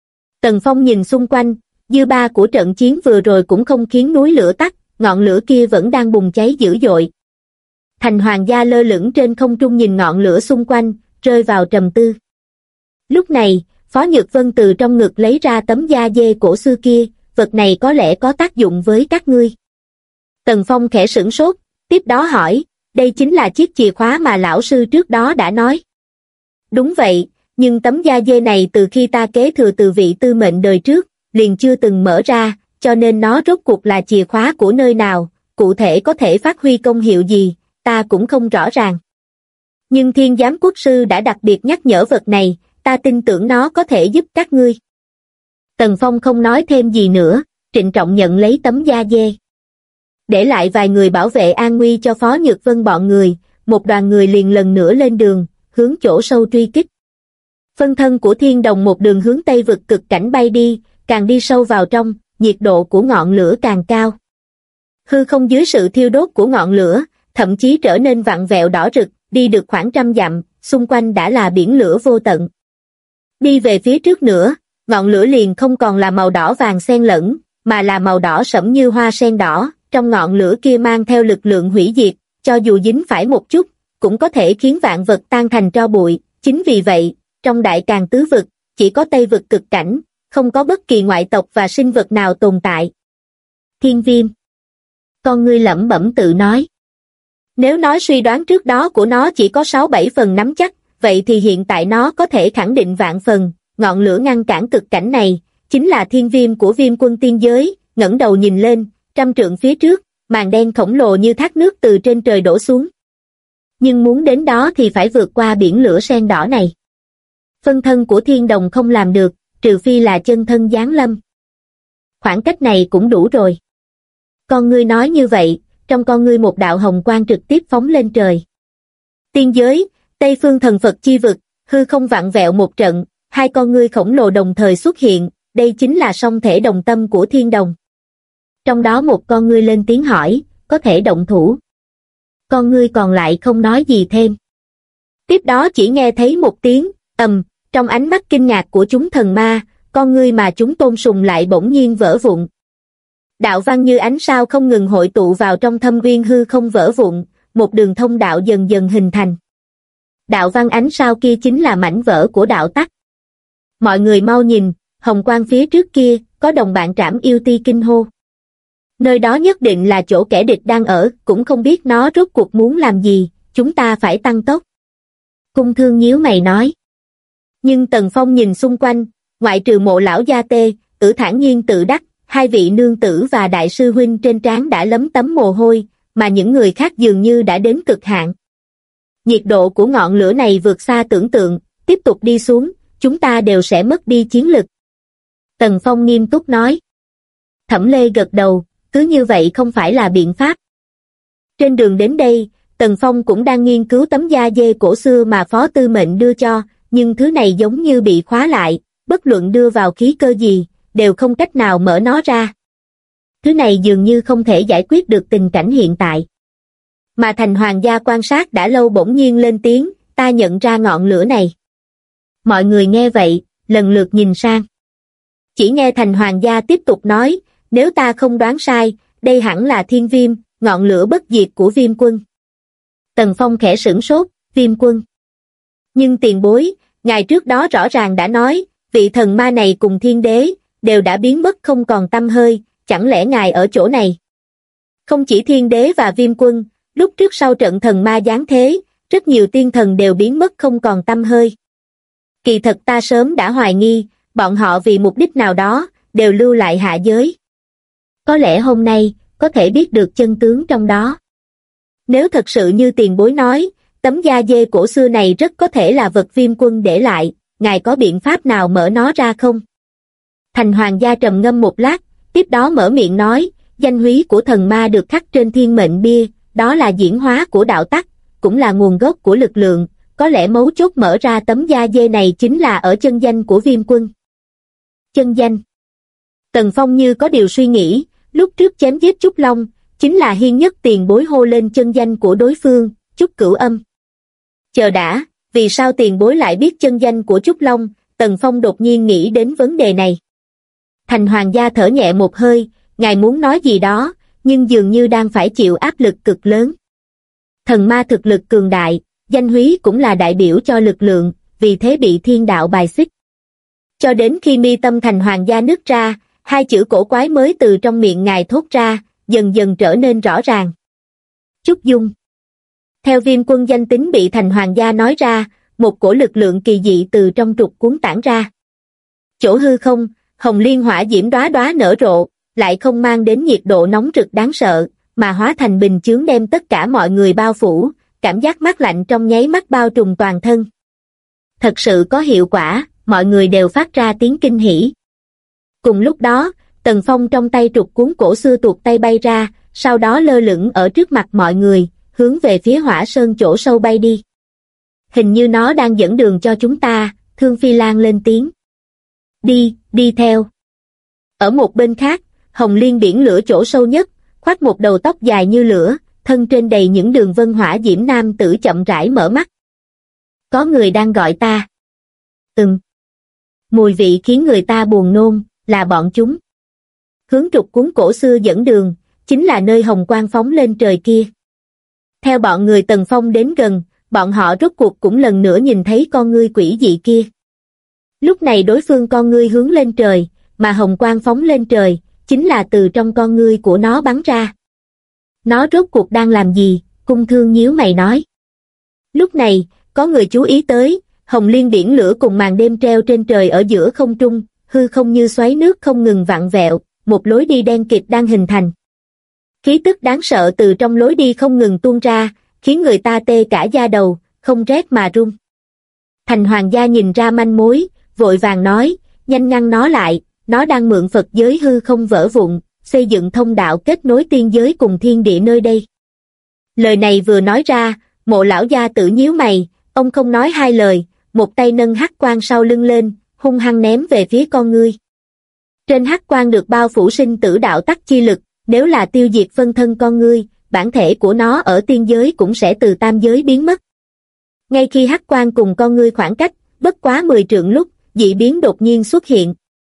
Tần Phong nhìn xung quanh, dư ba của trận chiến vừa rồi cũng không khiến núi lửa tắt, ngọn lửa kia vẫn đang bùng cháy dữ dội. Thành Hoàng gia lơ lửng trên không trung nhìn ngọn lửa xung quanh, rơi vào trầm tư. Lúc này, Phó Nhược Vân từ trong ngực lấy ra tấm da dê cổ xưa kia, vật này có lẽ có tác dụng với các ngươi. Tần Phong khẽ sửng sốt, tiếp đó hỏi, đây chính là chiếc chìa khóa mà lão sư trước đó đã nói. Đúng vậy, nhưng tấm da dê này từ khi ta kế thừa từ vị Tư Mệnh đời trước, liền chưa từng mở ra, cho nên nó rốt cuộc là chìa khóa của nơi nào, cụ thể có thể phát huy công hiệu gì, ta cũng không rõ ràng. Nhưng Thiên Giám Quốc sư đã đặc biệt nhắc nhở vật này, ta tin tưởng nó có thể giúp các ngươi. Tần Phong không nói thêm gì nữa, trịnh trọng nhận lấy tấm da dê. Để lại vài người bảo vệ an nguy cho Phó Nhược Vân bọn người, một đoàn người liền lần nữa lên đường, hướng chỗ sâu truy kích. Phân thân của Thiên Đồng một đường hướng Tây vực cực cảnh bay đi, càng đi sâu vào trong, nhiệt độ của ngọn lửa càng cao. Hư không dưới sự thiêu đốt của ngọn lửa, thậm chí trở nên vặn vẹo đỏ rực, đi được khoảng 100 dặm, xung quanh đã là biển lửa vô tận. Đi về phía trước nữa, ngọn lửa liền không còn là màu đỏ vàng xen lẫn, mà là màu đỏ sẫm như hoa sen đỏ, trong ngọn lửa kia mang theo lực lượng hủy diệt, cho dù dính phải một chút, cũng có thể khiến vạn vật tan thành tro bụi. Chính vì vậy, trong đại càn tứ vực, chỉ có Tây vực cực cảnh, không có bất kỳ ngoại tộc và sinh vật nào tồn tại. Thiên Viêm. Con ngươi lẩm bẩm tự nói. Nếu nói suy đoán trước đó của nó chỉ có 6-7 phần nắm chắc, vậy thì hiện tại nó có thể khẳng định vạn phần, ngọn lửa ngăn cản cực cảnh này, chính là Thiên Viêm của Viêm quân tiên giới. Ngẩng đầu nhìn lên, 100 trượng phía trước, màn đen khổng lồ như thác nước từ trên trời đổ xuống. Nhưng muốn đến đó thì phải vượt qua biển lửa sen đỏ này. Phân thân của Thiên Đồng không làm được, trừ phi là chân thân giáng lâm. Khoảng cách này cũng đủ rồi. Con ngươi nói như vậy, trong con ngươi một đạo hồng quang trực tiếp phóng lên trời. Tiên giới, Tây phương thần Phật chi vực, hư không vặn vẹo một trận, hai con ngươi khổng lồ đồng thời xuất hiện, đây chính là song thể đồng tâm của thiên đồng. Trong đó một con ngươi lên tiếng hỏi, có thể động thủ. Con ngươi còn lại không nói gì thêm. Tiếp đó chỉ nghe thấy một tiếng, trong ánh mắt kinh ngạc của chúng thần ma, con ngươi mà chúng tôn sùng lại bỗng nhiên vỡ vụn. Đạo văn như ánh sao không ngừng hội tụ vào trong thâm uyên hư không vỡ vụn, một đường thông đạo dần dần hình thành. Đạo văn ánh sao kia chính là mảnh vỡ của đạo tắc. Mọi người mau nhìn, hồng quang phía trước kia, có đồng bạn Trảm Yêu Ti kinh hô. Nơi đó nhất định là chỗ kẻ địch đang ở, cũng không biết nó rốt cuộc muốn làm gì, chúng ta phải tăng tốc. Cung Thương nhíu mày nói. Nhưng Tần Phong nhìn xung quanh, ngoại trừ Mộ lão gia Tê, Tử thản nhiên tự đắc, hai vị nương tử và đại sư huynh trên trán đã lấm tấm mồ hôi, mà những người khác dường như đã đến cực hạn. Nhiệt độ của ngọn lửa này vượt xa tưởng tượng, tiếp tục đi xuống, chúng ta đều sẽ mất đi chiến lực. Tần Phong nghiêm túc nói. Thẩm Lê gật đầu, cứ như vậy không phải là biện pháp. Trên đường đến đây, Tần Phong cũng đang nghiên cứu tấm da dê cổ xưa mà Phó Tư Mệnh đưa cho, nhưng thứ này giống như bị khóa lại, bất luận đưa vào khí cơ gì, đều không cách nào mở nó ra. Thứ này dường như không thể giải quyết được tình cảnh hiện tại. Mà Thành Hoàng gia quan sát đã lâu bỗng nhiên lên tiếng, ta nhận ra ngọn lửa này. Mọi người nghe vậy, lần lượt nhìn sang. Chỉ nghe Thành Hoàng gia tiếp tục nói, nếu ta không đoán sai, đây hẳn là thiên viêm, ngọn lửa bất diệt của Viêm Quân. Tần Phong khẽ sửng sốt, Viêm Quân. Nhưng tiền bối, ngày trước đó rõ ràng đã nói, vị thần ma này cùng thiên đế, đều đã biến mất không còn tăm hơi, chẳng lẽ ngài ở chỗ này? Không chỉ thiên đế và Viêm Quân, lúc trước sau trận thần ma giáng thế, rất nhiều tiên thần đều biến mất không còn tăm hơi. Kỳ thật ta sớm đã hoài nghi, bọn họ vì mục đích nào đó, đều lưu lại hạ giới. Có lẽ hôm nay, có thể biết được chân tướng trong đó. Nếu thật sự như tiền bối nói, tấm da dê cổ xưa này rất có thể là vật Viêm Quân để lại, ngài có biện pháp nào mở nó ra không? Thành Hoàng gia trầm ngâm một lát, tiếp đó mở miệng nói, danh húy của thần ma được khắc trên thiên mệnh bia, đó là diễn hóa của đạo tắc, cũng là nguồn gốc của lực lượng, có lẽ mấu chốt mở ra tấm da dê này chính là ở chân danh của Viêm Quân. Chân danh. Tần Phong như có điều suy nghĩ, lúc trước chém giết Trúc Long, chính là Hiên Nhất tiền bối hô lên chân danh của đối phương, Trúc Cửu Âm. Chờ đã, vì sao tiền bối lại biết chân danh của Trúc Long? Tần Phong đột nhiên nghĩ đến vấn đề này. Thành Hoàng gia thở nhẹ một hơi, ngài muốn nói gì đó, nhưng dường như đang phải chịu áp lực cực lớn. Thần ma thực lực cường đại, danh húy cũng là đại biểu cho lực lượng, vì thế bị thiên đạo bài xích. Cho đến khi mi tâm Thành Hoàng gia nứt ra, hai chữ cổ quái mới từ trong miệng ngài thốt ra, dần dần trở nên rõ ràng. Trúc Dung. Theo Viêm Quân danh tính bị Thành Hoàng gia nói ra, một cổ lực lượng kỳ dị từ trong trục cuốn tản ra. Chỗ hư không, hồng liên hỏa diễm đóa đóa nở rộ, lại không mang đến nhiệt độ nóng rực đáng sợ, mà hóa thành bình chướng đem tất cả mọi người bao phủ, cảm giác mát lạnh trong nháy mắt bao trùm toàn thân. Thật sự có hiệu quả, mọi người đều phát ra tiếng kinh hỉ. Cùng lúc đó, Tần Phong trong tay trục cuốn cổ xưa tuột tay bay ra, sau đó lơ lửng ở trước mặt mọi người, hướng về phía Hỏa Sơn chỗ sâu bay đi. Hình như nó đang dẫn đường cho chúng ta, Thương Phi Lan lên tiếng. Đi theo. Ở một bên khác, Hồng Liên biển lửa chỗ sâu nhất, khoác một đầu tóc dài như lửa, thân trên đầy những đường vân hỏa diễm nam tử chậm rãi mở mắt. Có người đang gọi ta. Mùi vị khiến người ta buồn nôn, là bọn chúng. Hướng trục cuốn cổ xưa dẫn đường, chính là nơi hồng quang phóng lên trời kia. Theo bọn người Tần Phong đến gần, bọn họ rốt cuộc cũng lần nữa nhìn thấy con ngươi quỷ dị kia. Lúc này đối phương con ngươi hướng lên trời, mà hồng quang phóng lên trời, chính là từ trong con ngươi của nó bắn ra. Nó rốt cuộc đang làm gì? Cung Thương nhíu mày nói. Lúc này, có người chú ý tới, hồng liên biển lửa cùng màn đêm treo trên trời ở giữa không trung, hư không như xoáy nước không ngừng vặn vẹo, một lối đi đen kịt đang hình thành. Khí tức đáng sợ từ trong lối đi không ngừng tuôn ra, khiến người ta tê cả da đầu, không rét mà run. Thành Hoàng gia nhìn ra manh mối, vội vàng nói, nhanh ngăn nó lại, nó đang mượn Phật giới hư không vỡ vụn, xây dựng thông đạo kết nối tiên giới cùng thiên địa nơi đây. Lời này vừa nói ra, Mộ lão gia tử nhíu mày, ông không nói hai lời, một tay nâng hắc quang sau lưng lên, hung hăng ném về phía con ngươi. Trên hắc quang được bao phủ sinh tử đạo tắc chi lực, nếu là tiêu diệt phân thân con ngươi, bản thể của nó ở tiên giới cũng sẽ từ tam giới biến mất. Ngay khi hắc quang cùng con ngươi khoảng cách, bất quá 10 trượng lúc, dị biến đột nhiên xuất hiện.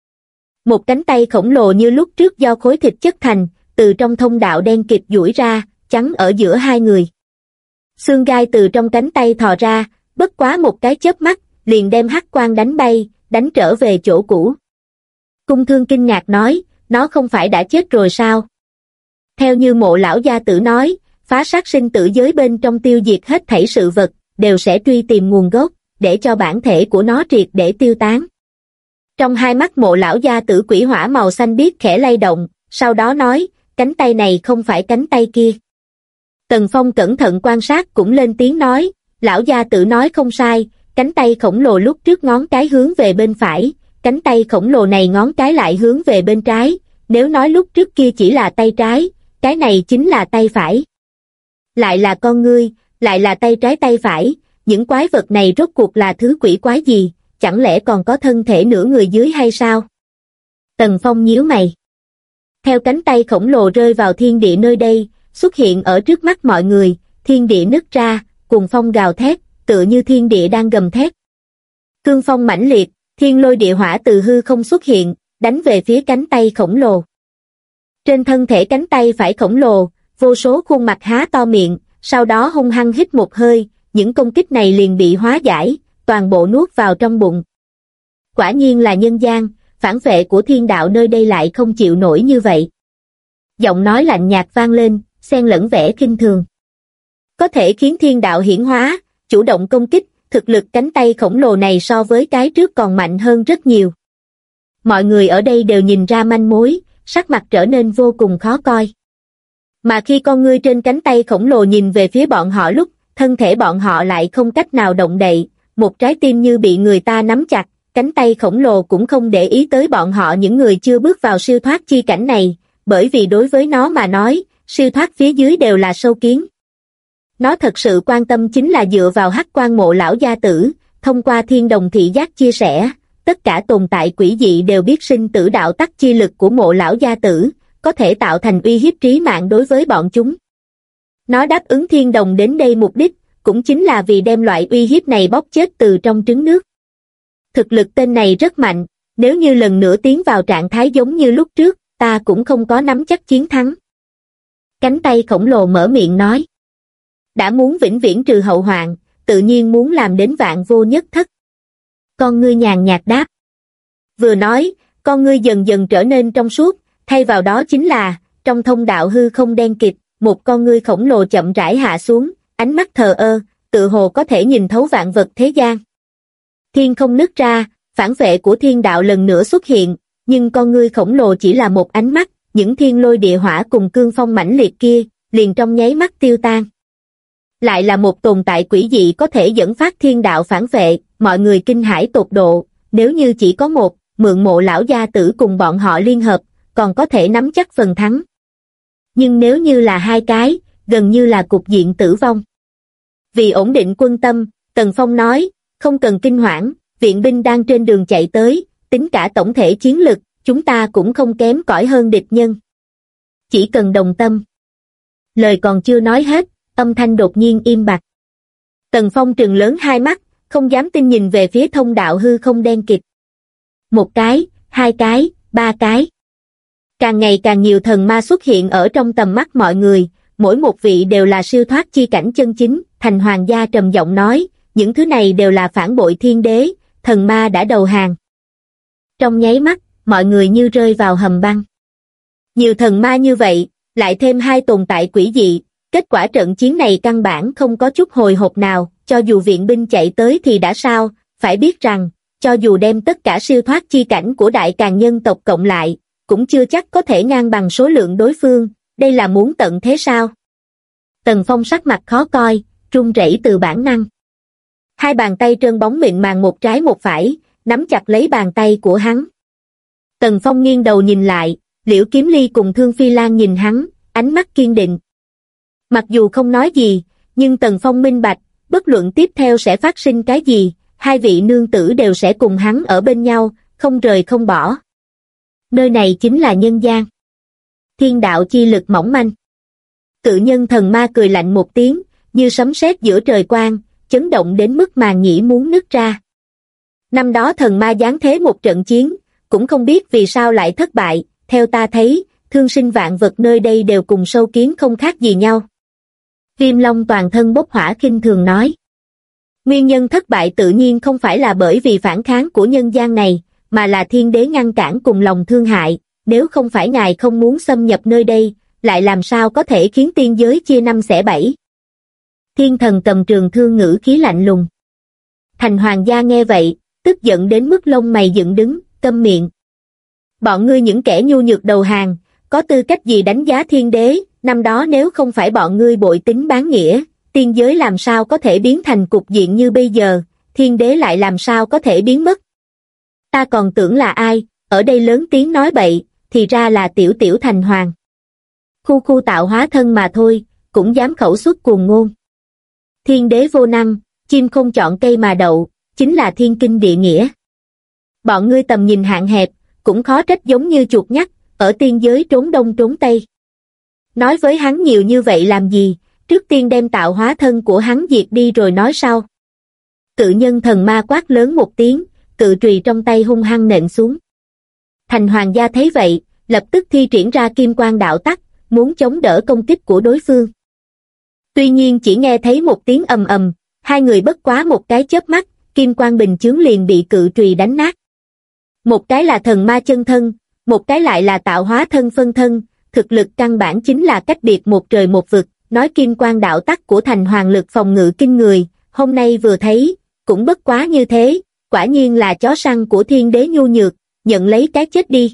Một cánh tay khổng lồ như lúc trước do khối thịt chất thành, từ trong thông đạo đen kịt duỗi ra, chắn ở giữa hai người. Xương gai từ trong cánh tay thò ra, bất quá một cái chớp mắt, liền đem hắc quang đánh bay, đánh trở về chỗ cũ. Cung Thương kinh ngạc nói, nó không phải đã chết rồi sao? Theo như Mộ lão gia tử nói, phá sát sinh tử giới bên trong tiêu diệt hết thảy sự vật, đều sẽ truy tìm nguồn gốc, để cho bản thể của nó triệt để tiêu tán. Trong hai mắt Mộ lão gia tử quỷ hỏa màu xanh biếc khẽ lay động, sau đó nói, cánh tay này không phải cánh tay kia. Tần Phong cẩn thận quan sát cũng lên tiếng nói, lão gia tử nói không sai, cánh tay khổng lồ lúc trước ngón cái hướng về bên phải, cánh tay khổng lồ này ngón cái lại hướng về bên trái, nếu nói lúc trước kia chỉ là tay trái, cái này chính là tay phải. Lại là con ngươi, lại là tay trái tay phải, những quái vật này rốt cuộc là thứ quỷ quái gì, chẳng lẽ còn có thân thể nửa người dưới hay sao? Tần Phong nhíu mày. Theo cánh tay khổng lồ rơi vào thiên địa nơi đây, xuất hiện ở trước mắt mọi người, thiên địa nứt ra, cùng phong gào thét, tựa như thiên địa đang gầm thét. Cương phong mãnh liệt, thiên lôi địa hỏa từ hư không xuất hiện, đánh về phía cánh tay khổng lồ. Trên thân thể cánh tay phải khổng lồ, vô số khuôn mặt há to miệng, sau đó hung hăng hít một hơi, những công kích này liền bị hóa giải, toàn bộ nuốt vào trong bụng. Quả nhiên là nhân gian, phản vệ của thiên đạo nơi đây lại không chịu nổi như vậy. Giọng nói lạnh nhạt vang lên, xen lẫn vẻ khinh thường. Có thể khiến thiên đạo hiển hóa, chủ động công kích, thực lực cánh tay khổng lồ này so với cái trước còn mạnh hơn rất nhiều. Mọi người ở đây đều nhìn ra manh mối, sắc mặt trở nên vô cùng khó coi. Mà khi con ngươi trên cánh tay khổng lồ nhìn về phía bọn họ lúc, thân thể bọn họ lại không cách nào động đậy, một trái tim như bị người ta nắm chặt, cánh tay khổng lồ cũng không để ý tới bọn họ những người chưa bước vào siêu thoát chi cảnh này, bởi vì đối với nó mà nói, siêu thoát phía dưới đều là sâu kiến. Nó thật sự quan tâm chính là dựa vào hắc quan Mộ lão gia tử, thông qua thiên đồng thị giác chia sẻ, tất cả tồn tại quỷ dị đều biết sinh tử đạo tắc chi lực của Mộ lão gia tử, có thể tạo thành uy hiếp trí mạng đối với bọn chúng. Nó đáp ứng thiên đồng đến đây mục đích, cũng chính là vì đem loại uy hiếp này bóp chết từ trong trứng nước. Thực lực tên này rất mạnh, nếu như lần nữa tiến vào trạng thái giống như lúc trước, ta cũng không có nắm chắc chiến thắng. Cánh tay khổng lồ mở miệng nói. Đã muốn vĩnh viễn trừ hậu hoạn, tự nhiên muốn làm đến vạn vô nhất thất. Con ngươi nhàn nhạt đáp. Vừa nói, con ngươi dần dần trở nên trong suốt, thay vào đó chính là, trong thông đạo hư không đen kịt, một con ngươi khổng lồ chậm rãi hạ xuống, ánh mắt thờ ơ, tự hồ có thể nhìn thấu vạn vật thế gian. Thiên không nứt ra, phản vệ của thiên đạo lần nữa xuất hiện, nhưng con ngươi khổng lồ chỉ là một ánh mắt, những thiên lôi địa hỏa cùng cương phong mãnh liệt kia, liền trong nháy mắt tiêu tan. Lại là một tồn tại quỷ dị có thể dẫn phát thiên đạo phản vệ, mọi người kinh hãi tột độ, nếu như chỉ có một, mượn Mộ lão gia tử cùng bọn họ liên hợp, còn có thể nắm chắc phần thắng. Nhưng nếu như là hai cái, gần như là cục diện tử vong. Vì ổn định quân tâm, Tần Phong nói, không cần kinh hoảng, viện binh đang trên đường chạy tới, tính cả tổng thể chiến lực, chúng ta cũng không kém cỏi hơn địch nhân. Chỉ cần đồng tâm. Lời còn chưa nói hết, âm thanh đột nhiên im bặt. Tần Phong trừng lớn hai mắt, không dám tin nhìn về phía thông đạo hư không đen kịt. Một cái, hai cái, ba cái. Càng ngày càng nhiều thần ma xuất hiện ở trong tầm mắt mọi người, mỗi một vị đều là siêu thoát chi cảnh chân chính. Thành Hoàng gia trầm giọng nói, những thứ này đều là phản bội thiên đế, thần ma đã đầu hàng. Trong nháy mắt, mọi người như rơi vào hầm băng. Nhiều thần ma như vậy, lại thêm hai tồn tại quỷ dị, kết quả trận chiến này căn bản không có chút hồi hộp nào, cho dù viện binh chạy tới thì đã sao, phải biết rằng, cho dù đem tất cả siêu thoát chi cảnh của đại càn nhân tộc cộng lại, cũng chưa chắc có thể ngang bằng số lượng đối phương, đây là muốn tận thế sao? Tần Phong sắc mặt khó coi, run rẩy từ bản năng. Hai bàn tay trơn bóng mịn màng một trái một phải, nắm chặt lấy bàn tay của hắn. Tần Phong nghiêng đầu nhìn lại, Liễu Kiếm Ly cùng Thương Phi Lan nhìn hắn, ánh mắt kiên định. Mặc dù không nói gì, nhưng Tần Phong minh bạch, bất luận tiếp theo sẽ phát sinh cái gì, hai vị nương tử đều sẽ cùng hắn ở bên nhau, không rời không bỏ. Nơi này chính là nhân gian. Thiên đạo chi lực mỏng manh. Cự nhân thần ma cười lạnh một tiếng, như sấm sét giữa trời quang, chấn động đến mức màng nhĩ muốn nứt ra. Năm đó thần ma giáng thế một trận chiến, cũng không biết vì sao lại thất bại, theo ta thấy, thương sinh vạn vật nơi đây đều cùng sâu kiến không khác gì nhau. Viêm Long toàn thân bốc hỏa khinh thường nói. Nguyên nhân thất bại tự nhiên không phải là bởi vì phản kháng của nhân gian này, mà là thiên đế ngăn cản cùng lòng thương hại, nếu không phải ngài không muốn xâm nhập nơi đây, lại làm sao có thể khiến tiên giới chia năm xẻ bảy. Thiên thần cầm trường thương ngữ khí lạnh lùng. Thành Hoàng gia nghe vậy, tức giận đến mức lông mày dựng đứng, câm miệng. Bọn ngươi những kẻ nhu nhược đầu hàng, có tư cách gì đánh giá thiên đế, năm đó nếu không phải bọn ngươi bội tính bán nghĩa, tiên giới làm sao có thể biến thành cục diện như bây giờ, thiên đế lại làm sao có thể biến mất. Ta còn tưởng là ai, ở đây lớn tiếng nói bậy, thì ra là tiểu tiểu Thành Hoàng. Khu khu tạo hóa thân mà thôi, cũng dám khẩu xuất cuồng ngôn. Thiên đế vô năng, chim không chọn cây mà đậu, chính là thiên kinh địa nghĩa. Bọn ngươi tầm nhìn hạn hẹp, cũng khó trách giống như chuột nhắt, ở tiên giới trốn đông trốn tây. Nói với hắn nhiều như vậy làm gì, trước tiên đem tạo hóa thân của hắn diệt đi rồi nói sau. Cự nhân thần ma quát lớn một tiếng, cự trùy trong tay hung hăng nện xuống. Thành Hoàng gia thấy vậy, lập tức thi triển ra kim quang đạo tắc, muốn chống đỡ công kích của đối phương. Tuy nhiên chỉ nghe thấy một tiếng ầm ầm, hai người bất quá một cái chớp mắt, kim quang bình chướng liền bị cự trùy đánh nát. Một cái là thần ma chân thân, một cái lại là tạo hóa thân phân thân, thực lực căn bản chính là cách biệt một trời một vực, nói kim quang đạo tắc của Thành Hoàng lực phòng ngự kinh người, hôm nay vừa thấy, cũng bất quá như thế, quả nhiên là chó săn của thiên đế nhu nhược, nhận lấy cái chết đi.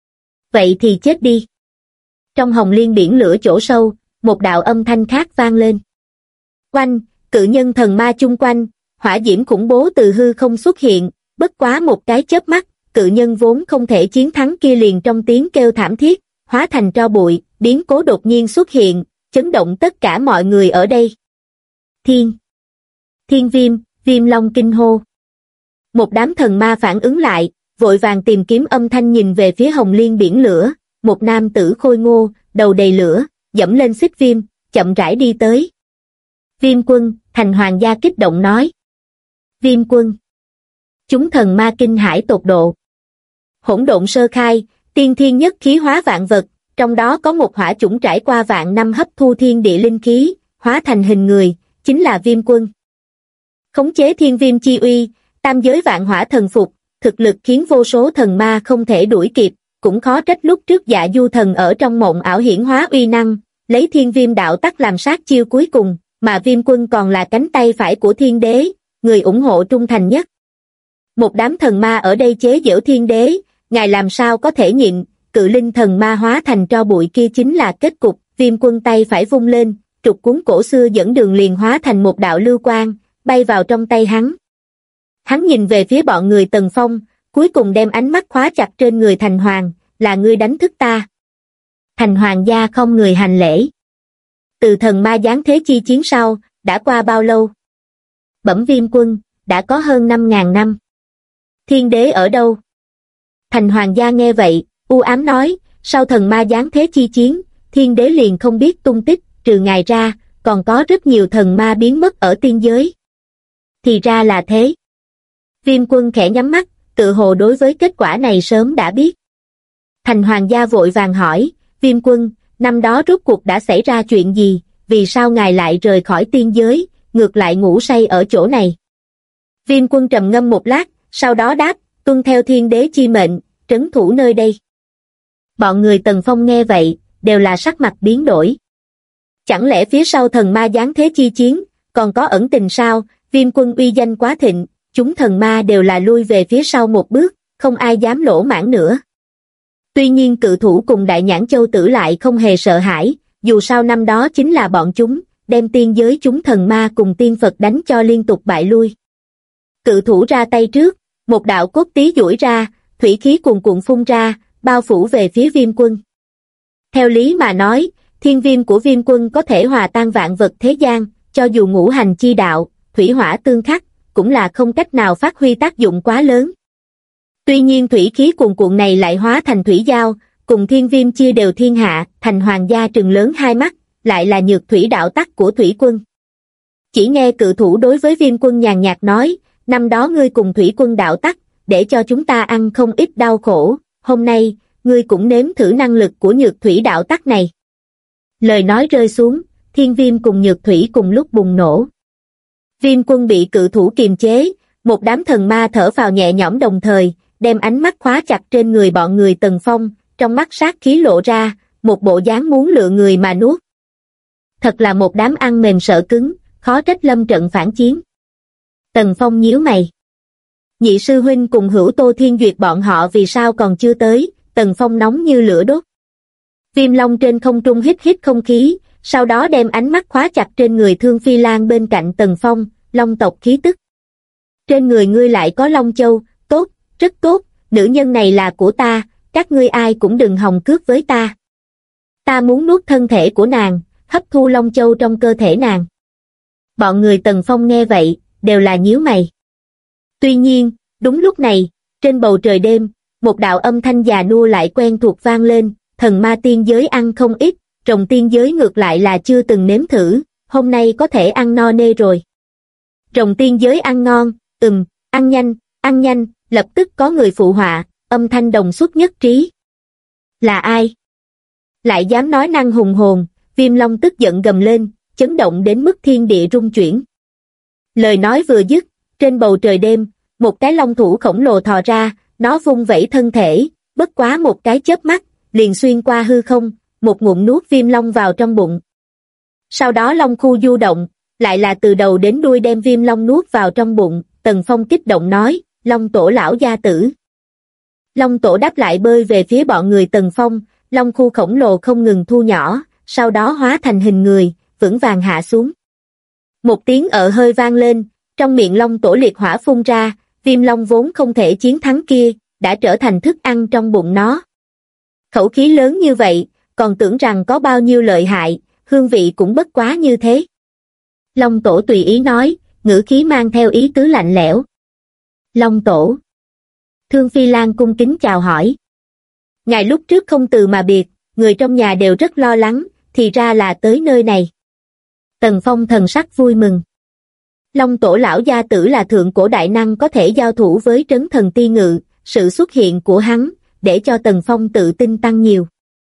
Vậy thì chết đi. Trong hồng liên biển lửa chỗ sâu, một đạo âm thanh khác vang lên. Quanh, cự nhân thần ma chung quanh, hỏa diễm khủng bố từ hư không xuất hiện, bất quá một cái chớp mắt, cự nhân vốn không thể chiến thắng kia liền trong tiếng kêu thảm thiết, hóa thành tro bụi, biến cố đột nhiên xuất hiện, chấn động tất cả mọi người ở đây. Thiên viêm, Viêm Long kinh hô. Một đám thần ma phản ứng lại, vội vàng tìm kiếm âm thanh nhìn về phía hồng liên biển lửa, một nam tử khôi ngô, đầu đầy lửa, dẫm lên xích viêm, chậm rãi đi tới. Viêm quân, Thành Hoàng gia kích động nói. Viêm quân. Chúng thần ma kinh hãi tột độ. Hỗn độn sơ khai, tiên thiên nhất khí hóa vạn vật, trong đó có một hỏa chủng trải qua vạn năm hấp thu thiên địa linh khí, hóa thành hình người, chính là Viêm quân. Khống chế thiên viêm chi uy, tam giới vạn hỏa thần phục, thực lực khiến vô số thần ma không thể đuổi kịp, cũng khó trách lúc trước Dạ Du thần ở trong mộng ảo hiển hóa uy năng, lấy thiên viêm đạo tắc làm sát chiêu cuối cùng, mà Viêm quân còn là cánh tay phải của thiên đế, người ủng hộ trung thành nhất. Một đám thần ma ở đây chế giễu thiên đế, ngài làm sao có thể nhịn, cự linh thần ma hóa thành tro bụi kia chính là kết cục, Viêm quân tay phải vung lên, trục cuốn cổ xưa dẫn đường liền hóa thành một đạo lưu quang, bay vào trong tay hắn. Hắn nhìn về phía bọn người Tần Phong, cuối cùng đem ánh mắt khóa chặt trên người Thành Hoàng, là ngươi đánh thức ta. Thành Hoàng gia không người hành lễ. Từ thần ma giáng thế chi chiến sau, đã qua bao lâu? Bẩm Viêm quân, đã có hơn 5.000 năm. Thiên đế ở đâu? Thành Hoàng gia nghe vậy, u ám nói, sau thần ma giáng thế chi chiến, thiên đế liền không biết tung tích, trừ ngài ra, còn có rất nhiều thần ma biến mất ở tiên giới. Thì ra là thế. Viêm quân khẽ nhắm mắt, tự hồ đối với kết quả này sớm đã biết. Thành Hoàng gia vội vàng hỏi, Viêm quân, năm đó rốt cuộc đã xảy ra chuyện gì, vì sao ngài lại rời khỏi tiên giới, ngược lại ngủ say ở chỗ này? Viêm quân trầm ngâm một lát, sau đó đáp, tuân theo thiên đế chi mệnh, trấn thủ nơi đây. Bọn người Tần Phong nghe vậy, đều là sắc mặt biến đổi. Chẳng lẽ phía sau thần ma giáng thế chi chiến, còn có ẩn tình sao? Viêm quân uy danh quá thịnh, chúng thần ma đều là lui về phía sau một bước, không ai dám lỗ mãng nữa. Tuy nhiên cự thủ cùng Đại Nhãn Châu Tử lại không hề sợ hãi, dù sao năm đó chính là bọn chúng, đem tiên giới chúng thần ma cùng tiên Phật đánh cho liên tục bại lui. Cự thủ ra tay trước, một đạo cốt tí duỗi ra, thủy khí cuồn cuộn phun ra, bao phủ về phía Viêm quân. Theo lý mà nói, thiên viêm của Viêm quân có thể hòa tan vạn vật thế gian, cho dù ngũ hành chi đạo, thủy hỏa tương khắc, cũng là không cách nào phát huy tác dụng quá lớn. Tuy nhiên thủy khí cuồn cuộn này lại hóa thành thủy giao, cùng thiên viêm chia đều thiên hạ, thành hoàng gia trừng lớn hai mắt, lại là nhược thủy đạo tắc của thủy quân. Chỉ nghe cự thủ đối với Viêm quân nhàn nhạt nói, năm đó ngươi cùng thủy quân đạo tắc, để cho chúng ta ăn không ít đau khổ, hôm nay, ngươi cũng nếm thử năng lực của nhược thủy đạo tắc này. Lời nói rơi xuống, thiên viêm cùng nhược thủy cùng lúc bùng nổ. Viêm quân bị cự thủ kiềm chế, một đám thần ma thở phào nhẹ nhõm đồng thời, đem ánh mắt khóa chặt trên người bọn người Tần Phong, trong mắt sát khí lộ ra, một bộ dáng muốn lựa người mà nuốt. Thật là một đám ăn mềm sợ cứng, khó trách lâm trận phản chiến. Tần Phong nhíu mày. Nhị sư huynh cùng Hữu Tô Thiên Duyệt bọn họ vì sao còn chưa tới, Tần Phong nóng như lửa đốt. Viêm Long trên không trung hít hít không khí, sau đó đem ánh mắt khóa chặt trên người Thương Phi Lan bên cạnh Tần Phong, Long tộc khí tức. Trên người ngươi lại có Long Châu, tốt, rất tốt, nữ nhân này là của ta, các ngươi ai cũng đừng hòng cướp với ta. Ta muốn nuốt thân thể của nàng, hấp thu Long Châu trong cơ thể nàng. Bọn người Tần Phong nghe vậy, đều là nhíu mày. Tuy nhiên, đúng lúc này, trên bầu trời đêm, một đạo âm thanh già nua lại quen thuộc vang lên, thần ma tiên giới ăn không ít, rồng tiên giới ngược lại là chưa từng nếm thử, hôm nay có thể ăn no nê rồi. Rồng tiên giới ăn ngon, ăn nhanh, lập tức có người phụ họa, âm thanh đồng xuất nhất trí. Là ai? Lại dám nói năng hùng hồn, Viêm Long tức giận gầm lên, chấn động đến mức thiên địa rung chuyển. Lời nói vừa dứt, trên bầu trời đêm, một cái long thủ khổng lồ thò ra, nó vung vẩy thân thể, bất quá một cái chớp mắt, liền xuyên qua hư không, một ngụm nuốt Viêm Long vào trong bụng. Sau đó long khu du động, lại là từ đầu đến đuôi đem Viêm Long nuốt vào trong bụng, Tần Phong kích động nói, Long tổ lão gia tử. Long tổ đáp lại bơi về phía bọn người Tần Phong, long khu khổng lồ không ngừng thu nhỏ, sau đó hóa thành hình người, vững vàng hạ xuống. Một tiếng hơi vang lên, trong miệng long tổ liệt hỏa phun ra, Viêm Long vốn không thể chiến thắng kia, đã trở thành thức ăn trong bụng nó. Khẩu khí lớn như vậy, còn tưởng rằng có bao nhiêu lợi hại, hương vị cũng bất quá như thế. Long tổ tùy ý nói, ngữ khí mang theo ý tứ lạnh lẽo. Long tổ. Thương Phi Lan cung kính chào hỏi. Ngài lúc trước không từ mà biệt, người trong nhà đều rất lo lắng, thì ra là tới nơi này. Tần Phong thần sắc vui mừng. Long tổ lão gia tử là thượng cổ đại năng có thể giao thủ với trấn thần ti ngự, sự xuất hiện của hắn, để cho Tần Phong tự tin tăng nhiều.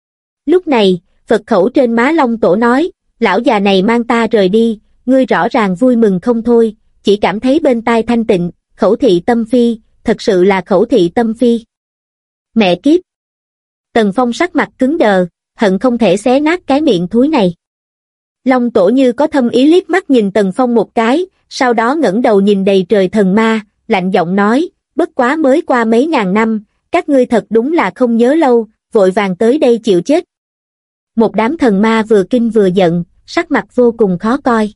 Lúc này, Phật khẩu trên má Long tổ nói, lão già này mang ta rời đi, ngươi rõ ràng vui mừng không thôi, chỉ cảm thấy bên tai thanh tịnh, khẩu thị tâm phi, thật sự là khẩu thị tâm phi. Mẹ kiếp! Tần Phong sắc mặt cứng đờ, hận không thể xé nát cái miệng thúi này. Long tổ như có thâm ý liếc mắt nhìn Tần Phong một cái, sau đó ngẩng đầu nhìn đầy trời thần ma, lạnh giọng nói, bất quá mới qua mấy ngàn năm, các ngươi thật đúng là không nhớ lâu, vội vàng tới đây chịu chết. Một đám thần ma vừa kinh vừa giận, sắc mặt vô cùng khó coi.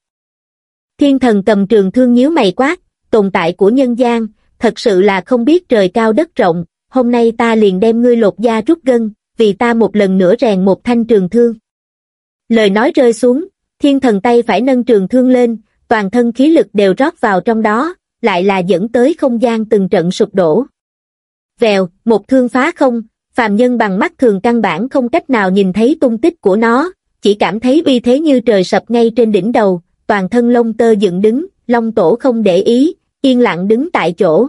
Thiên thần cầm trường thương nhíu mày quát, tồn tại của nhân gian, thật sự là không biết trời cao đất rộng, hôm nay ta liền đem ngươi lột da rút gân, vì ta một lần nữa rèn một thanh trường thương. Lời nói rơi xuống, thiên thần tay phải nâng trường thương lên, toàn thân khí lực đều rót vào trong đó, lại là dẫn tới không gian từng trận sụp đổ. Vèo, một thương phá không, phàm nhân bằng mắt thường căn bản không cách nào nhìn thấy tung tích của nó, chỉ cảm thấy uy thế như trời sập ngay trên đỉnh đầu, toàn thân lông tơ dựng đứng, Long tổ không để ý, yên lặng đứng tại chỗ.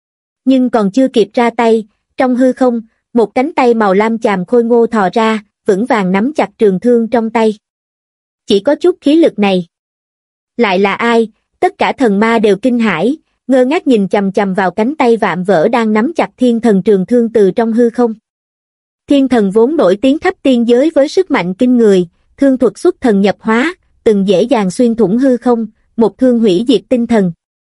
Nhưng còn chưa kịp ra tay, trong hư không, một cánh tay màu lam chàm khôi ngô thò ra, vững vàng nắm chặt trường thương trong tay. Chỉ có chút khí lực này. Lại là ai? Tất cả thần ma đều kinh hãi, ngơ ngác nhìn chằm chằm vào cánh tay vạm vỡ đang nắm chặt thiên thần trường thương từ trong hư không. Thiên thần vốn nổi tiếng khắp tiên giới với sức mạnh kinh người, thương thuật xuất thần nhập hóa, từng dễ dàng xuyên thủng hư không, một thương hủy diệt tinh thần.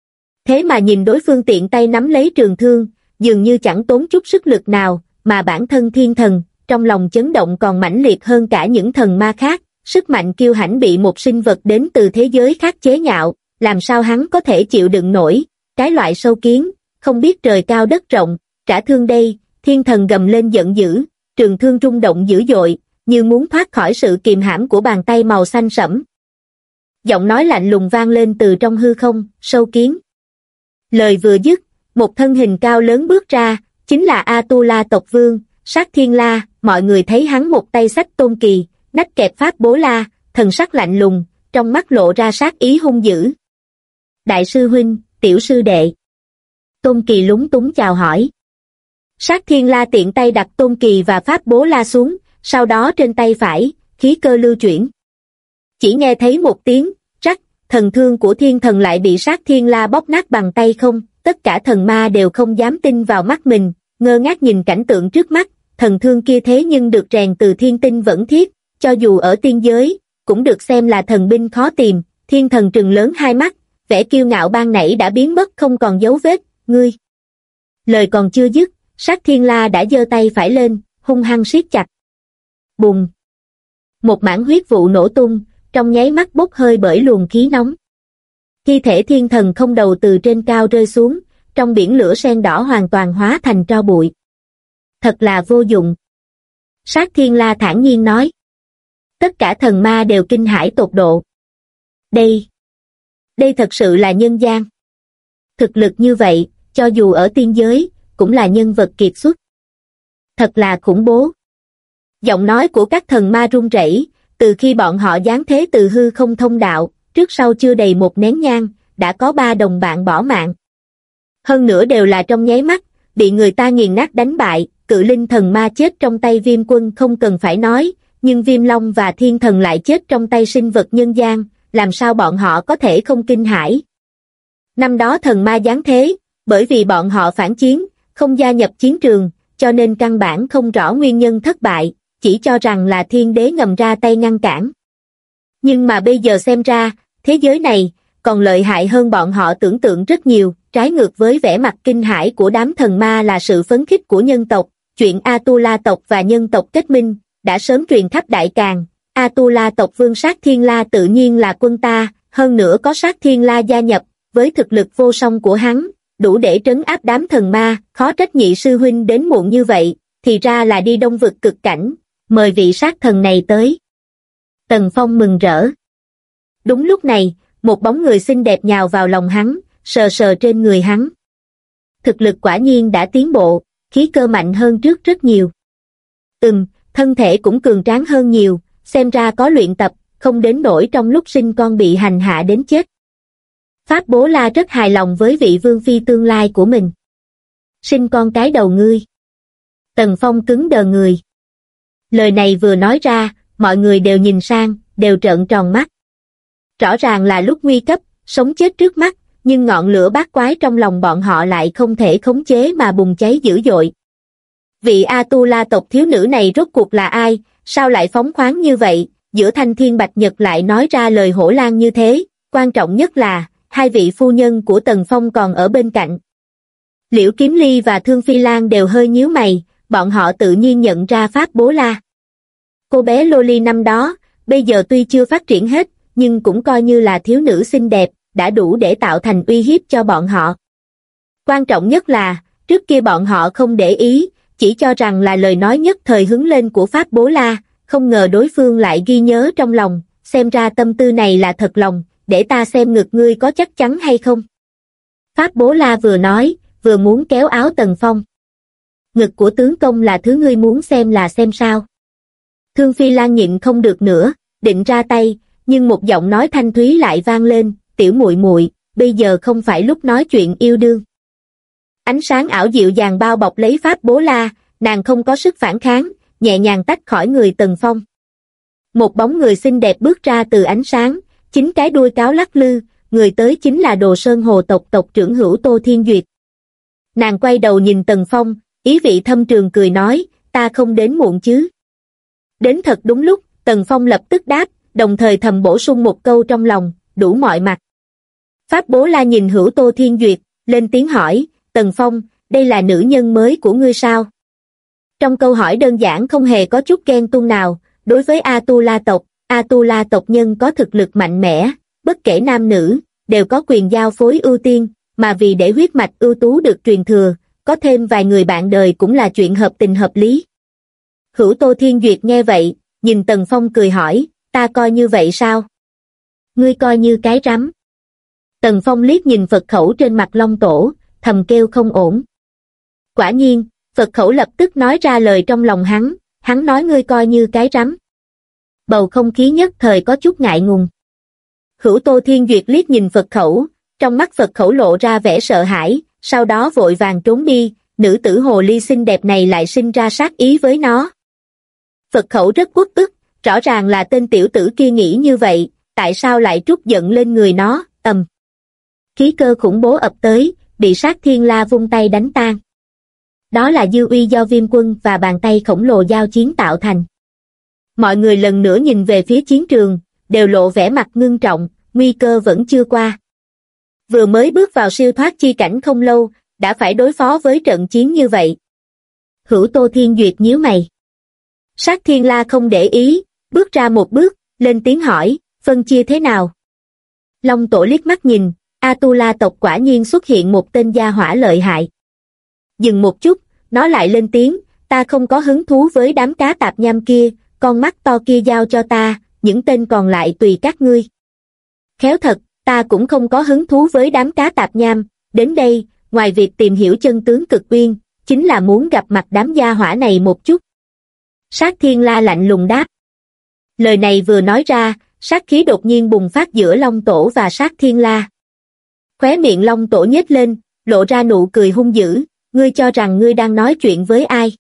Thế mà nhìn đối phương tiện tay nắm lấy trường thương, dường như chẳng tốn chút sức lực nào, mà bản thân thiên thần, trong lòng chấn động còn mãnh liệt hơn cả những thần ma khác, sức mạnh kiêu hãnh bị một sinh vật đến từ thế giới khác chế nhạo, làm sao hắn có thể chịu đựng nổi, cái loại sâu kiến, không biết trời cao đất rộng, trả thương đây, thiên thần gầm lên giận dữ, trường thương rung động dữ dội, như muốn thoát khỏi sự kìm hãm của bàn tay màu xanh sẫm. Giọng nói lạnh lùng vang lên từ trong hư không, sâu kiến. Lời vừa dứt, một thân hình cao lớn bước ra, chính là Atula tộc vương, Sát Thiên La. Mọi người thấy hắn một tay xách Tôn Kỳ, nách kẹp pháp bố la, thần sắc lạnh lùng, trong mắt lộ ra sát ý hung dữ. Đại sư huynh, tiểu sư đệ. Tôn Kỳ lúng túng chào hỏi. Sát Thiên La tiện tay đặt Tôn Kỳ và pháp bố la xuống, sau đó trên tay phải, khí cơ lưu chuyển. Chỉ nghe thấy một tiếng, rắc, thần thương của thiên thần lại bị Sát Thiên La bóp nát bằng tay không, tất cả thần ma đều không dám tin vào mắt mình, ngơ ngác nhìn cảnh tượng trước mắt, thần thương kia thế nhưng được rèn từ thiên tinh vẫn thiết, cho dù ở tiên giới, cũng được xem là thần binh khó tìm. Thiên thần trừng lớn hai mắt, vẻ kiêu ngạo ban nãy đã biến mất không còn dấu vết. Ngươi. Lời còn chưa dứt, Sát Thiên La đã giơ tay phải lên, hung hăng siết chặt. Bùng. Một mảng huyết vụ nổ tung, trong nháy mắt bốc hơi bởi luồng khí nóng. Thi thể thiên thần không đầu từ trên cao rơi xuống, trong biển lửa sen đỏ hoàn toàn hóa thành tro bụi. Thật là vô dụng. Sát Thiên La thản nhiên nói. Tất cả thần ma đều kinh hãi tột độ. Đây thật sự là nhân gian. Thực lực như vậy, cho dù ở tiên giới, cũng là nhân vật kiệt xuất. Thật là khủng bố. Giọng nói của các thần ma run rẩy, từ khi bọn họ giáng thế từ hư không thông đạo, trước sau chưa đầy một nén nhang, đã có 3 đồng bạn bỏ mạng. Hơn nữa đều là trong nháy mắt, bị người ta nghiền nát đánh bại. Cự linh thần ma chết trong tay Viêm Quân không cần phải nói, nhưng Viêm Long và Thiên Thần lại chết trong tay sinh vật nhân gian, làm sao bọn họ có thể không kinh hãi. Năm đó thần ma giáng thế, bởi vì bọn họ phản chiến, không gia nhập chiến trường, cho nên căn bản không rõ nguyên nhân thất bại, chỉ cho rằng là thiên đế ngầm ra tay ngăn cản. Nhưng mà bây giờ xem ra, thế giới này, còn lợi hại hơn bọn họ tưởng tượng rất nhiều. Trái ngược với vẻ mặt kinh hãi của đám thần ma là sự phấn khích của nhân tộc, chuyện Atula tộc và nhân tộc kết minh, đã sớm truyền khắp Đại Càn. Atula tộc vương Sát Thiên La tự nhiên là quân ta, hơn nữa có Sát Thiên La gia nhập, với thực lực vô song của hắn, đủ để trấn áp đám thần ma. Khó trách nhị sư huynh đến muộn như vậy, thì ra là đi đông vực cực cảnh, mời vị sát thần này tới. Tần Phong mừng rỡ. Đúng lúc này, một bóng người xinh đẹp nhào vào lòng hắn, sờ sờ trên người hắn. Thực lực quả nhiên đã tiến bộ, khí cơ mạnh hơn trước rất nhiều. Thân thể cũng cường tráng hơn nhiều, xem ra có luyện tập, không đến nỗi trong lúc sinh con bị hành hạ đến chết. Pháp Bố La rất hài lòng với vị vương phi tương lai của mình. Sinh con cái đầu ngươi. Tần Phong cứng đờ người. Lời này vừa nói ra, mọi người đều nhìn sang, đều trợn tròn mắt. Rõ ràng là lúc nguy cấp, sống chết trước mắt, nhưng ngọn lửa bát quái trong lòng bọn họ lại không thể khống chế mà bùng cháy dữ dội. Vị Atula tộc thiếu nữ này rốt cuộc là ai, sao lại phóng khoáng như vậy, giữa thanh thiên bạch nhật lại nói ra lời hổ lang như thế, quan trọng nhất là, hai vị phu nhân của Tần Phong còn ở bên cạnh. Liễu Kiếm Ly và Thương Phi Lan đều hơi nhíu mày, bọn họ tự nhiên nhận ra Pháp Bố La. Cô bé Loli năm đó, bây giờ tuy chưa phát triển hết, nhưng cũng coi như là thiếu nữ xinh đẹp, đã đủ để tạo thành uy hiếp cho bọn họ. Quan trọng nhất là, trước kia bọn họ không để ý, chỉ cho rằng là lời nói nhất thời hứng lên của Pháp Bố La, không ngờ đối phương lại ghi nhớ trong lòng, xem ra tâm tư này là thật lòng, để ta xem ngực ngươi có chắc chắn hay không. Pháp Bố La vừa nói, vừa muốn kéo áo Tần Phong. Ngực của tướng công là thứ ngươi muốn xem là xem sao. Thương Phi Lan nhịn không được nữa, định ra tay, nhưng một giọng nói thanh thúy lại vang lên, tiểu muội muội, bây giờ không phải lúc nói chuyện yêu đương. Ánh sáng ảo dịu dàng bao bọc lấy Pháp Bố La, nàng không có sức phản kháng, nhẹ nhàng tách khỏi người Tần Phong. Một bóng người xinh đẹp bước ra từ ánh sáng, chính cái đuôi cáo lắc lư, người tới chính là Đồ Sơn Hồ tộc tộc trưởng Hữu Tô Thiên Duyệt. Nàng quay đầu nhìn Tần Phong, ý vị thâm trường cười nói, ta không đến muộn chứ. Đến thật đúng lúc, Tần Phong lập tức đáp, đồng thời thầm bổ sung một câu trong lòng, đủ mọi mặt. Pháp Bố La nhìn Hữu Tô Thiên Duyệt, lên tiếng hỏi, Tần Phong, đây là nữ nhân mới của ngươi sao? Trong câu hỏi đơn giản không hề có chút ghen tuông nào, đối với Atula tộc nhân có thực lực mạnh mẽ, bất kể nam nữ, đều có quyền giao phối ưu tiên, mà vì để huyết mạch ưu tú được truyền thừa, có thêm vài người bạn đời cũng là chuyện hợp tình hợp lý. Hữu Tô Thiên Duyệt nghe vậy, nhìn Tần Phong cười hỏi, ta coi như vậy sao? Ngươi coi như cái rắm. Tần Phong liếc nhìn Phật khẩu trên mặt Long Tổ, thầm kêu không ổn. Quả nhiên, Phật khẩu lập tức nói ra lời trong lòng hắn nói ngươi coi như cái rắm. Bầu không khí nhất thời có chút ngại ngùng. Hữu Tô Thiên Duyệt liếc nhìn Phật khẩu, trong mắt Phật khẩu lộ ra vẻ sợ hãi, sau đó vội vàng trốn đi, nữ tử hồ ly xinh đẹp này lại sinh ra sát ý với nó. Phật khẩu rất uất ức, rõ ràng là tên tiểu tử kia nghĩ như vậy, tại sao lại trút giận lên người nó, khí cơ khủng bố ập tới, bị Sát Thiên La vung tay đánh tan. Đó là dư uy do Viêm Quân và bàn tay khổng lồ giao chiến tạo thành. Mọi người lần nữa nhìn về phía chiến trường, đều lộ vẻ mặt ngưng trọng, nguy cơ vẫn chưa qua. Vừa mới bước vào siêu thoát chi cảnh không lâu, đã phải đối phó với trận chiến như vậy. Hữu Tô Thiên Duyệt nhíu mày. Sát Thiên La không để ý, bước ra một bước, lên tiếng hỏi, phân chia thế nào? Long Tổ liếc mắt nhìn, Atula tộc quả nhiên xuất hiện một tên gia hỏa lợi hại. Dừng một chút, nó lại lên tiếng, ta không có hứng thú với đám cá tạp nham kia, con mắt to kia giao cho ta, những tên còn lại tùy các ngươi. Khéo thật, ta cũng không có hứng thú với đám cá tạp nham, đến đây, ngoài việc tìm hiểu chân tướng Cực Uyên, chính là muốn gặp mặt đám gia hỏa này một chút. Sát Thiên La lạnh lùng đáp. Lời này vừa nói ra, sát khí đột nhiên bùng phát giữa Long Tổ và Sát Thiên La. Khóe miệng Long Tổ nhếch lên, lộ ra nụ cười hung dữ, ngươi cho rằng ngươi đang nói chuyện với ai?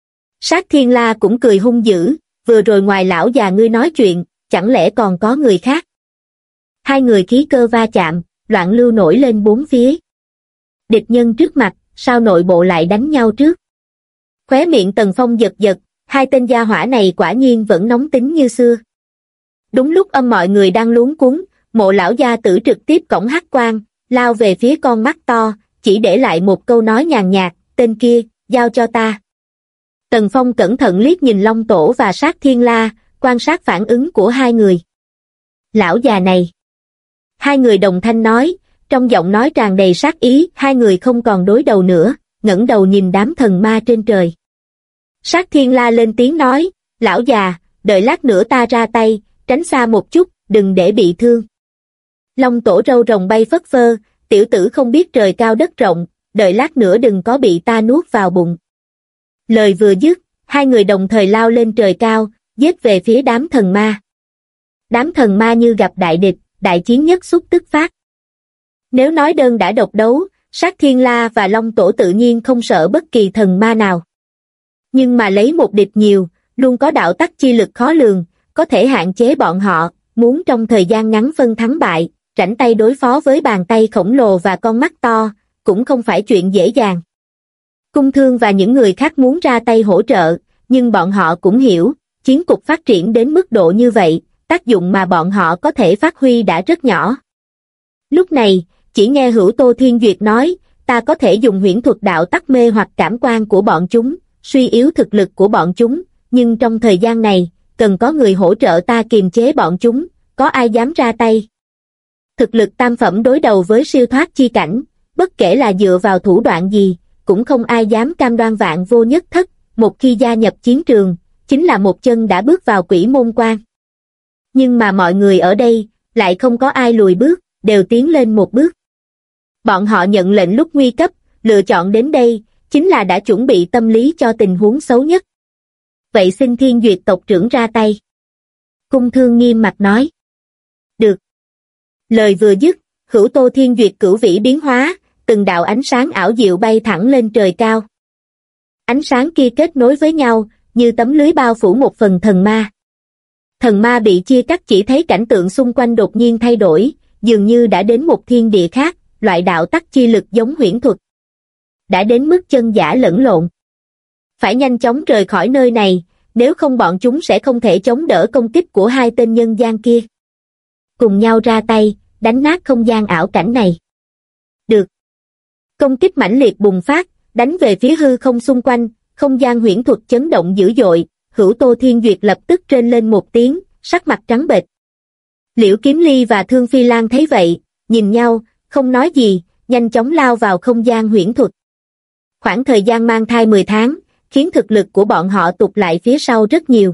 Sát Thiên La cũng cười hung dữ, vừa rồi ngoài lão già ngươi nói chuyện, chẳng lẽ còn có người khác? Hai người khí cơ va chạm, loạn lưu nổi lên bốn phía. Địch nhân trước mặt, sao nội bộ lại đánh nhau trước? Khóe miệng Tần Phong giật giật, hai tên gia hỏa này quả nhiên vẫn nóng tính như xưa. Đúng lúc mọi người đang luống cuống, Mộ lão gia tử trực tiếp cõng hắc quang, lao về phía con mắt to, chỉ để lại một câu nói nhàn nhạt, tên kia, giao cho ta. Tần Phong cẩn thận liếc nhìn Long Tổ và Sát Thiên La, quan sát phản ứng của hai người. Lão già này. Hai người đồng thanh nói, trong giọng nói tràn đầy sát ý, hai người không còn đối đầu nữa, ngẩng đầu nhìn đám thần ma trên trời. Sát Thiên La lên tiếng nói, lão già, đợi lát nữa ta ra tay, tránh xa một chút, đừng để bị thương. Long Tổ râu rồng bay phất phơ, tiểu tử không biết trời cao đất rộng, đợi lát nữa đừng có bị ta nuốt vào bụng. Lời vừa dứt, hai người đồng thời lao lên trời cao, giết về phía đám thần ma. Đám thần ma như gặp đại địch, đại chiến nhất xúc tức phát. Nếu nói đơn đã độc đấu, Sát Thiên La và Long Tổ tự nhiên không sợ bất kỳ thần ma nào. Nhưng mà lấy một địch nhiều, luôn có đạo tắc chi lực khó lường, có thể hạn chế bọn họ, muốn trong thời gian ngắn phân thắng bại, rảnh tay đối phó với bàn tay khổng lồ và con mắt to, cũng không phải chuyện dễ dàng. Cung Thương và những người khác muốn ra tay hỗ trợ, nhưng bọn họ cũng hiểu, chiến cục phát triển đến mức độ như vậy, tác dụng mà bọn họ có thể phát huy đã rất nhỏ. Lúc này, chỉ nghe Hữu Tô Thiên Duyệt nói, ta có thể dùng huyễn thuật đạo tắc mê hoặc cảm quan của bọn chúng, suy yếu thực lực của bọn chúng, nhưng trong thời gian này, cần có người hỗ trợ ta kiềm chế bọn chúng, có ai dám ra tay. Thực lực tam phẩm đối đầu với siêu thoát chi cảnh, bất kể là dựa vào thủ đoạn gì, cũng không ai dám cam đoan vạn vô nhất thất, một khi gia nhập chiến trường, chính là một chân đã bước vào quỷ môn quan. Nhưng mà mọi người ở đây, lại không có ai lùi bước, đều tiến lên một bước. Bọn họ nhận lệnh lúc nguy cấp, lựa chọn đến đây, chính là đã chuẩn bị tâm lý cho tình huống xấu nhất. Vậy xin Thiên Duyệt tộc trưởng ra tay. Cung Thương nghiêm mặt nói. Được. Lời vừa dứt, Hữu Tô Thiên Duyệt cửu vĩ biến hóa, từng đạo ánh sáng ảo diệu bay thẳng lên trời cao. Ánh sáng kia kết nối với nhau, như tấm lưới bao phủ một phần thần ma. Thần ma bị chia cắt chỉ thấy cảnh tượng xung quanh đột nhiên thay đổi, dường như đã đến một thiên địa khác, loại đạo tắc chi lực giống huyễn thuật. Đã đến mức chân giả lẫn lộn. Phải nhanh chóng rời khỏi nơi này, nếu không bọn chúng sẽ không thể chống đỡ công kích của hai tên nhân gian kia. Cùng nhau ra tay, đánh nát không gian ảo cảnh này. Được. Công kích mãnh liệt bùng phát, đánh về phía hư không xung quanh, không gian huyễn thuật chấn động dữ dội, Hữu Tô Thiên Duyệt lập tức rên lên một tiếng, sắc mặt trắng bệch. Liễu Kiếm Ly và Thương Phi Lan thấy vậy, nhìn nhau, không nói gì, nhanh chóng lao vào không gian huyễn thuật. Khoảng thời gian mang thai 10 tháng, khiến thực lực của bọn họ tụt lại phía sau rất nhiều.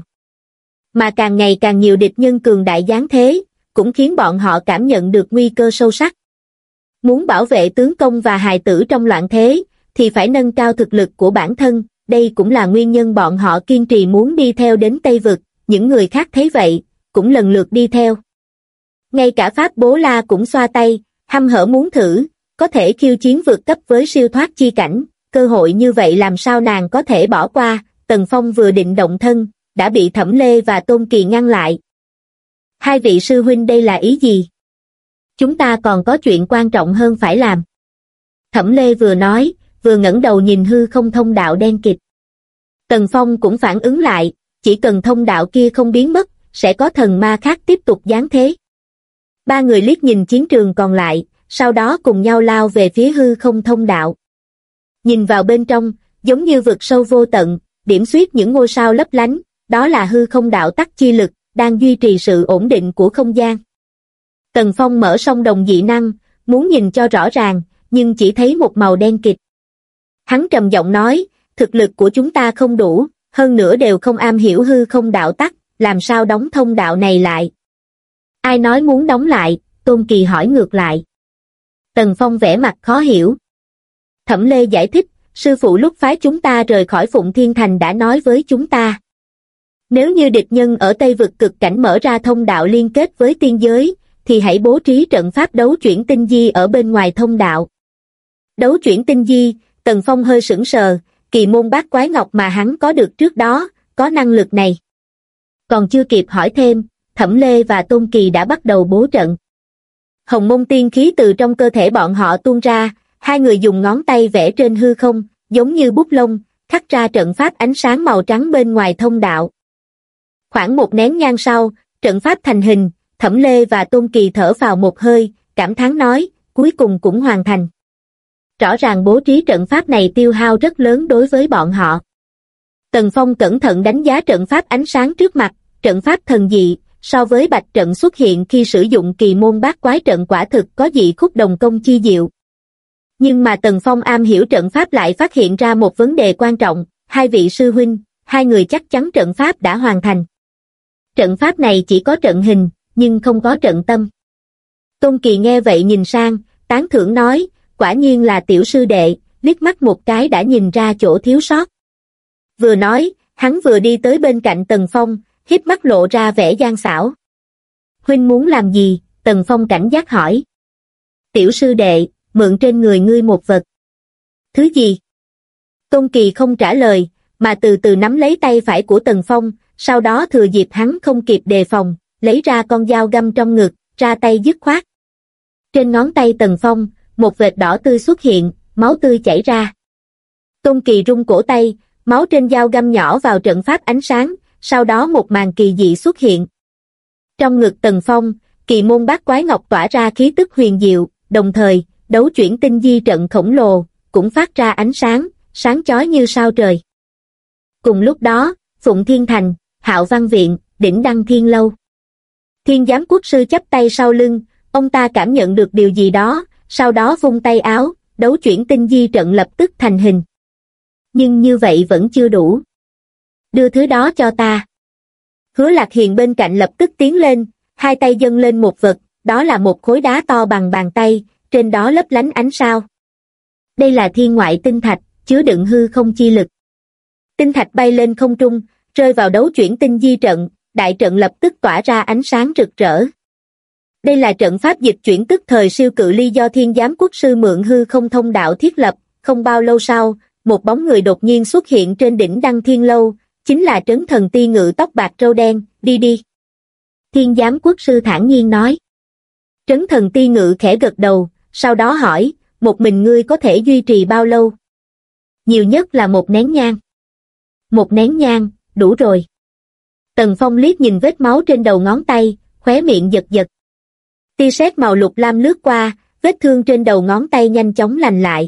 Mà càng ngày càng nhiều địch nhân cường đại giáng thế, cũng khiến bọn họ cảm nhận được nguy cơ sâu sắc. Muốn bảo vệ tướng công và hài tử trong loạn thế, thì phải nâng cao thực lực của bản thân, đây cũng là nguyên nhân bọn họ kiên trì muốn đi theo đến Tây Vực, những người khác thấy vậy, cũng lần lượt đi theo. Ngay cả Pháp Bố La cũng xoa tay, hăm hở muốn thử, có thể khiêu chiến vượt cấp với siêu thoát chi cảnh, cơ hội như vậy làm sao nàng có thể bỏ qua. Tần Phong vừa định động thân, đã bị Thẩm Lê và Tôn Kỳ ngăn lại. Hai vị sư huynh đây là ý gì? Chúng ta còn có chuyện quan trọng hơn phải làm. Thẩm Lê vừa nói, vừa ngẩng đầu nhìn hư không thông đạo đen kịt. Tần Phong cũng phản ứng lại, chỉ cần thông đạo kia không biến mất, sẽ có thần ma khác tiếp tục giáng thế. Ba người liếc nhìn chiến trường còn lại, sau đó cùng nhau lao về phía hư không thông đạo. Nhìn vào bên trong, giống như vực sâu vô tận, điểm xuyết những ngôi sao lấp lánh, đó là hư không đạo tắc chi lực, đang duy trì sự ổn định của không gian. Tần Phong mở song đồng dị năng, muốn nhìn cho rõ ràng, nhưng chỉ thấy một màu đen kịt. Hắn trầm giọng nói, thực lực của chúng ta không đủ, hơn nữa đều không am hiểu hư không đạo tắc, làm sao đóng thông đạo này lại? Ai nói muốn đóng lại? Tôn Kỳ hỏi ngược lại. Tần Phong vẻ mặt khó hiểu. Thẩm Lê giải thích, sư phụ lúc phái chúng ta rời khỏi Phụng Thiên Thành đã nói với chúng ta. Nếu như địch nhân ở Tây Vực cực cảnh mở ra thông đạo liên kết với tiên giới, thì hãy bố trí trận pháp đấu chuyển tinh di ở bên ngoài thông đạo. Đấu chuyển tinh di, Tần Phong hơi sững sờ, kỳ môn bát quái ngọc mà hắn có được trước đó, có năng lực này. Còn chưa kịp hỏi thêm, Thẩm Lê và Tôn Kỳ đã bắt đầu bố trận. Hồng môn tiên khí từ trong cơ thể bọn họ tuôn ra, hai người dùng ngón tay vẽ trên hư không, giống như bút lông, khắc ra trận pháp ánh sáng màu trắng bên ngoài thông đạo. Khoảng một nén nhang sau, trận pháp thành hình, Thẩm Lê và Tôn Kỳ thở phào một hơi, cảm thán nói, cuối cùng cũng hoàn thành. Rõ ràng bố trí trận pháp này tiêu hao rất lớn đối với bọn họ. Tần Phong cẩn thận đánh giá trận pháp ánh sáng trước mặt, trận pháp thần dị, so với bạch trận xuất hiện khi sử dụng kỳ môn bát quái trận quả thực có dị khúc đồng công chi diệu. Nhưng mà Tần Phong am hiểu trận pháp lại phát hiện ra một vấn đề quan trọng, hai vị sư huynh, hai người chắc chắn trận pháp đã hoàn thành. Trận pháp này chỉ có trận hình, nhưng không có trận tâm. Tôn Kỳ nghe vậy nhìn sang, tán thưởng nói, quả nhiên là tiểu sư đệ, liếc mắt một cái đã nhìn ra chỗ thiếu sót. Vừa nói, hắn vừa đi tới bên cạnh Tần Phong, híp mắt lộ ra vẻ gian xảo. Huynh muốn làm gì? Tần Phong cảnh giác hỏi. Tiểu sư đệ, mượn trên người ngươi một vật. Thứ gì? Tôn Kỳ không trả lời, mà từ từ nắm lấy tay phải của Tần Phong, sau đó thừa dịp hắn không kịp đề phòng, lấy ra con dao găm trong ngực, ra tay dứt khoát. Trên ngón tay Tần Phong, một vệt đỏ tươi xuất hiện, máu tươi chảy ra. Tôn Kỳ rung cổ tay, máu trên dao găm nhỏ vào trận pháp ánh sáng, sau đó một màn kỳ dị xuất hiện. Trong ngực Tần Phong, kỳ môn bát quái ngọc tỏa ra khí tức huyền diệu, đồng thời, đấu chuyển tinh di trận khổng lồ, cũng phát ra ánh sáng, sáng chói như sao trời. Cùng lúc đó, Phụng Thiên Thành, Hạo Văn Viện, Đỉnh Đăng Thiên Lâu. Thiên Giám Quốc Sư chắp tay sau lưng, ông ta cảm nhận được điều gì đó, sau đó vung tay áo, đấu chuyển tinh di trận lập tức thành hình. Nhưng như vậy vẫn chưa đủ. Đưa thứ đó cho ta. Hứa Lạc Hiền bên cạnh lập tức tiến lên, hai tay dâng lên một vật, đó là một khối đá to bằng bàn tay, trên đó lấp lánh ánh sao. Đây là thiên ngoại tinh thạch, chứa đựng hư không chi lực. Tinh thạch bay lên không trung, rơi vào đấu chuyển tinh di trận, đại trận lập tức tỏa ra ánh sáng rực rỡ. Đây là trận pháp dịch chuyển tức thời siêu cự ly do Thiên Giám Quốc Sư mượn hư không thông đạo thiết lập, không bao lâu sau, một bóng người đột nhiên xuất hiện trên đỉnh Đăng Thiên Lâu, chính là Trấn Thần Ti Ngự tóc bạc râu đen, đi đi. Thiên Giám Quốc Sư thản nhiên nói. Trấn Thần Ti Ngự khẽ gật đầu, sau đó hỏi, một mình ngươi có thể duy trì bao lâu? Nhiều nhất là một nén nhang. Một nén nhang, đủ rồi. Tần Phong liếc nhìn vết máu trên đầu ngón tay, khóe miệng giật giật. Tia sét màu lục lam lướt qua, vết thương trên đầu ngón tay nhanh chóng lành lại.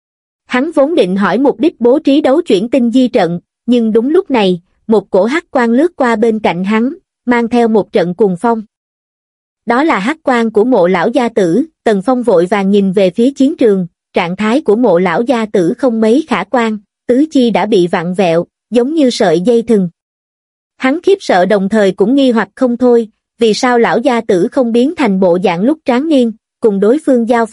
Hắn vốn định hỏi mục đích bố trí đấu chuyển tinh di trận, nhưng đúng lúc này, một cổ hắc quang lướt qua bên cạnh hắn, mang theo một trận cuồng phong. Đó là hắc quang của Mộ lão gia tử. Tần Phong vội vàng nhìn về phía chiến trường, trạng thái của Mộ lão gia tử không mấy khả quan, tứ chi đã bị vặn vẹo, giống như sợi dây thừng. Hắn khiếp sợ đồng thời cũng nghi hoặc không thôi, vì sao lão gia tử không biến thành bộ dạng lúc tráng niên, cùng đối phương giao phong,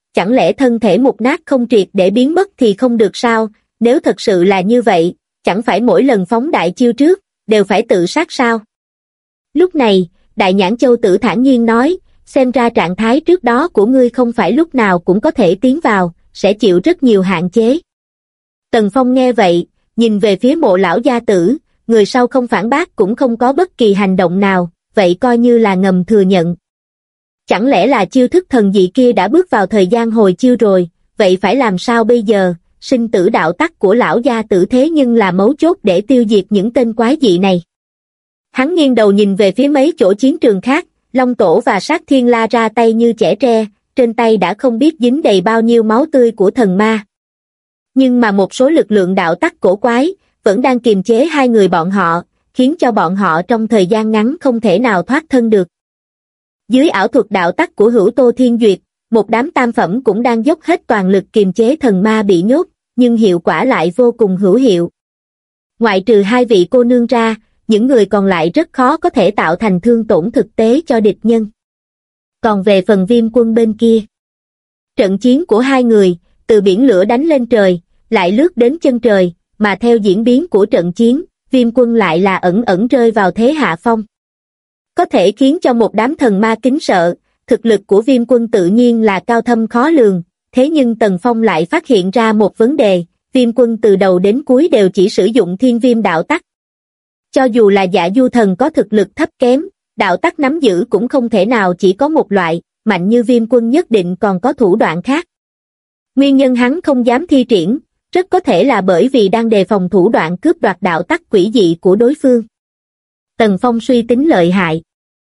chẳng lẽ thân thể mục nát không triệt để biến mất thì không được sao? Nếu thật sự là như vậy, chẳng phải mỗi lần phóng đại chiêu trước, đều phải tự sát sao? Lúc này, Đại Nhãn Châu Tử thản nhiên nói, xem ra trạng thái trước đó của ngươi không phải lúc nào cũng có thể tiến vào, sẽ chịu rất nhiều hạn chế. Tần Phong nghe vậy, nhìn về phía Mộ lão gia tử, người sau không phản bác cũng không có bất kỳ hành động nào, vậy coi như là ngầm thừa nhận. Chẳng lẽ là chiêu thức thần dị kia đã bước vào thời gian hồi chiêu rồi, vậy phải làm sao bây giờ? Sinh tử đạo tắc của lão gia tử thế nhưng là mấu chốt để tiêu diệt những tên quái dị này. Hắn nghiêng đầu nhìn về phía mấy chỗ chiến trường khác, Long Tổ và Sát Thiên La ra tay như chẻ tre, trên tay đã không biết dính đầy bao nhiêu máu tươi của thần ma. Nhưng mà một số lực lượng đạo tắc cổ quái, vẫn đang kiềm chế hai người bọn họ, khiến cho bọn họ trong thời gian ngắn không thể nào thoát thân được. Dưới ảo thuật đạo tắc của Hữu Tô Thiên Duyệt, một đám tam phẩm cũng đang dốc hết toàn lực kiềm chế thần ma bị nhốt, nhưng hiệu quả lại vô cùng hữu hiệu. Ngoại trừ hai vị cô nương ra, những người còn lại rất khó có thể tạo thành thương tổn thực tế cho địch nhân. Còn về phần Viêm Quân bên kia, trận chiến của hai người, từ biển lửa đánh lên trời, lại lướt đến chân trời, mà theo diễn biến của trận chiến, Viêm Quân lại là ẩn ẩn rơi vào thế hạ phong. Có thể khiến cho một đám thần ma kính sợ, thực lực của Viêm Quân tự nhiên là cao thâm khó lường, thế nhưng Tần Phong lại phát hiện ra một vấn đề, Viêm Quân từ đầu đến cuối đều chỉ sử dụng thiên viêm đạo tắc. Cho dù là Dạ Du Thần có thực lực thấp kém, đạo tắc nắm giữ cũng không thể nào chỉ có một loại, mạnh như Viêm Quân nhất định còn có thủ đoạn khác. Nguyên nhân hắn không dám thi triển, rất có thể là bởi vì đang đề phòng thủ đoạn cướp đoạt đạo tắc quỷ dị của đối phương. Tần Phong suy tính lợi hại.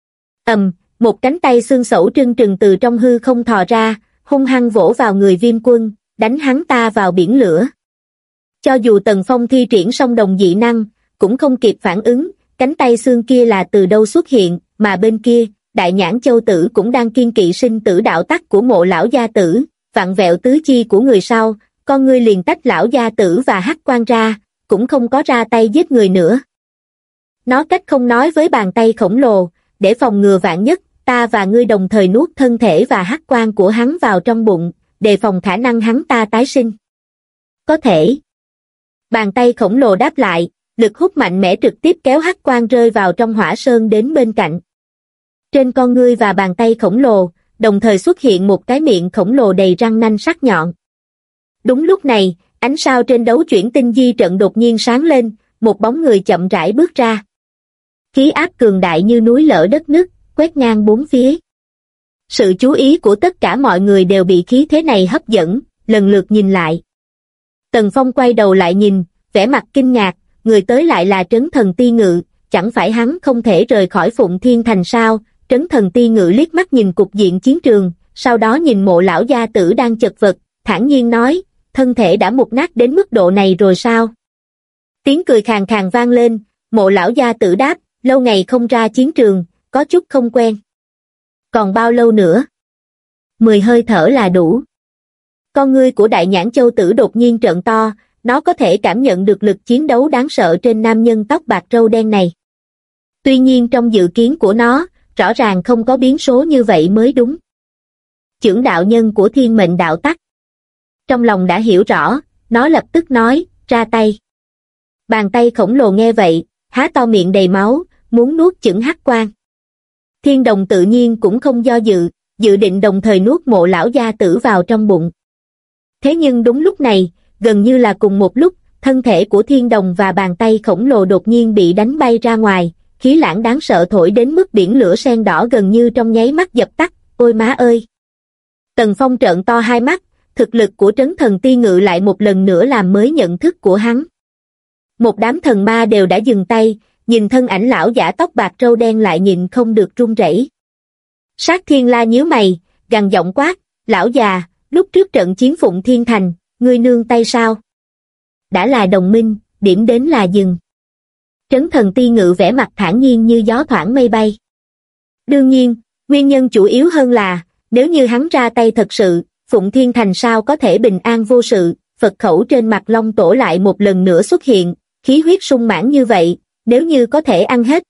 Một cánh tay xương sẩu trưng trừng từ trong hư không thò ra, hung hăng vỗ vào người Viêm Quân, đánh hắn ta vào biển lửa. Cho dù Tần Phong thi triển song đồng dị năng, cũng không kịp phản ứng, cánh tay xương kia là từ đâu xuất hiện, mà bên kia, Đại Nhãn Châu Tử cũng đang kiên kỵ sinh tử đạo tắc của Mộ lão gia tử, vặn vẹo tứ chi của người sau, con ngươi liền tách lão gia tử và Hắc Quan ra, cũng không có ra tay giết người nữa. Nó cách không nói với bàn tay khổng lồ, để phòng ngừa vạn nhất, ta và ngươi đồng thời nuốt thân thể và Hắc Quan của hắn vào trong bụng, đề phòng khả năng hắn ta tái sinh. Có thể. Bàn tay khổng lồ đáp lại, lực hút mạnh mẽ trực tiếp kéo Hắc Quan rơi vào trong hỏa sơn đến bên cạnh. Trên con ngươi và bàn tay khổng lồ, đồng thời xuất hiện một cái miệng khổng lồ đầy răng nanh sắc nhọn. Đúng lúc này, ánh sao trên đấu chuyển tinh di trận đột nhiên sáng lên, một bóng người chậm rãi bước ra. Khí áp cường đại như núi lở đất nứt, quét ngang bốn phía. Sự chú ý của tất cả mọi người đều bị khí thế này hấp dẫn, lần lượt nhìn lại. Tần Phong quay đầu lại nhìn, vẻ mặt kinh ngạc, người tới lại là Trấn Thần Ti Ngự, chẳng phải hắn không thể rời khỏi Phụng Thiên Thành sao? Trấn Thần Ti Ngự liếc mắt nhìn cục diện chiến trường, sau đó nhìn Mộ lão gia tử đang chật vật, thản nhiên nói, thân thể đã mục nát đến mức độ này rồi sao? Tiếng cười khàn khàn vang lên, Mộ lão gia tử đáp, lâu ngày không ra chiến trường, có chút không quen. Còn bao lâu nữa? 10 hơi thở là đủ. Con ngươi của Đại Nhãn Châu Tử đột nhiên trợn to, nó có thể cảm nhận được lực chiến đấu đáng sợ trên nam nhân tóc bạc râu đen này. Tuy nhiên trong dự kiến của nó, rõ ràng không có biến số như vậy mới đúng. Chưởng đạo nhân của thiên mệnh đạo tắc. Trong lòng đã hiểu rõ, nó lập tức nói, ra tay. Bàn tay khổng lồ nghe vậy, há to miệng đầy máu, muốn nuốt chửng Hắc Quan. Thiên Đồng tự nhiên cũng không do dự, dự định đồng thời nuốt Mộ lão gia tử vào trong bụng. Thế nhưng đúng lúc này, gần như là cùng một lúc, thân thể của Thiên Đồng và bàn tay khổng lồ đột nhiên bị đánh bay ra ngoài, khí lãng đáng sợ thổi đến mức biển lửa sen đỏ gần như trong nháy mắt dập tắt, ôi má ơi! Tần Phong trợn to hai mắt, thực lực của Trấn Thần Ti Ngự lại một lần nữa làm mới nhận thức của hắn. Một đám thần ma đều đã dừng tay, nhìn thân ảnh lão giả tóc bạc râu đen lại nhịn không được run rẩy. Sát Thiên La nhíu mày, gằn giọng quát, lão già, lúc trước trận chiến Phụng Thiên Thành, ngươi nương tay sao? Đã là đồng minh, điểm đến là dừng. Trấn Thần Ti Ngự vẻ mặt thản nhiên như gió thoảng mây bay. Đương nhiên, nguyên nhân chủ yếu hơn là, nếu như hắn ra tay thật sự, Phụng Thiên Thành sao có thể bình an vô sự, Phật khẩu trên mặt Long Tổ lại một lần nữa xuất hiện, khí huyết sung mãn như vậy, nếu như có thể ăn hết.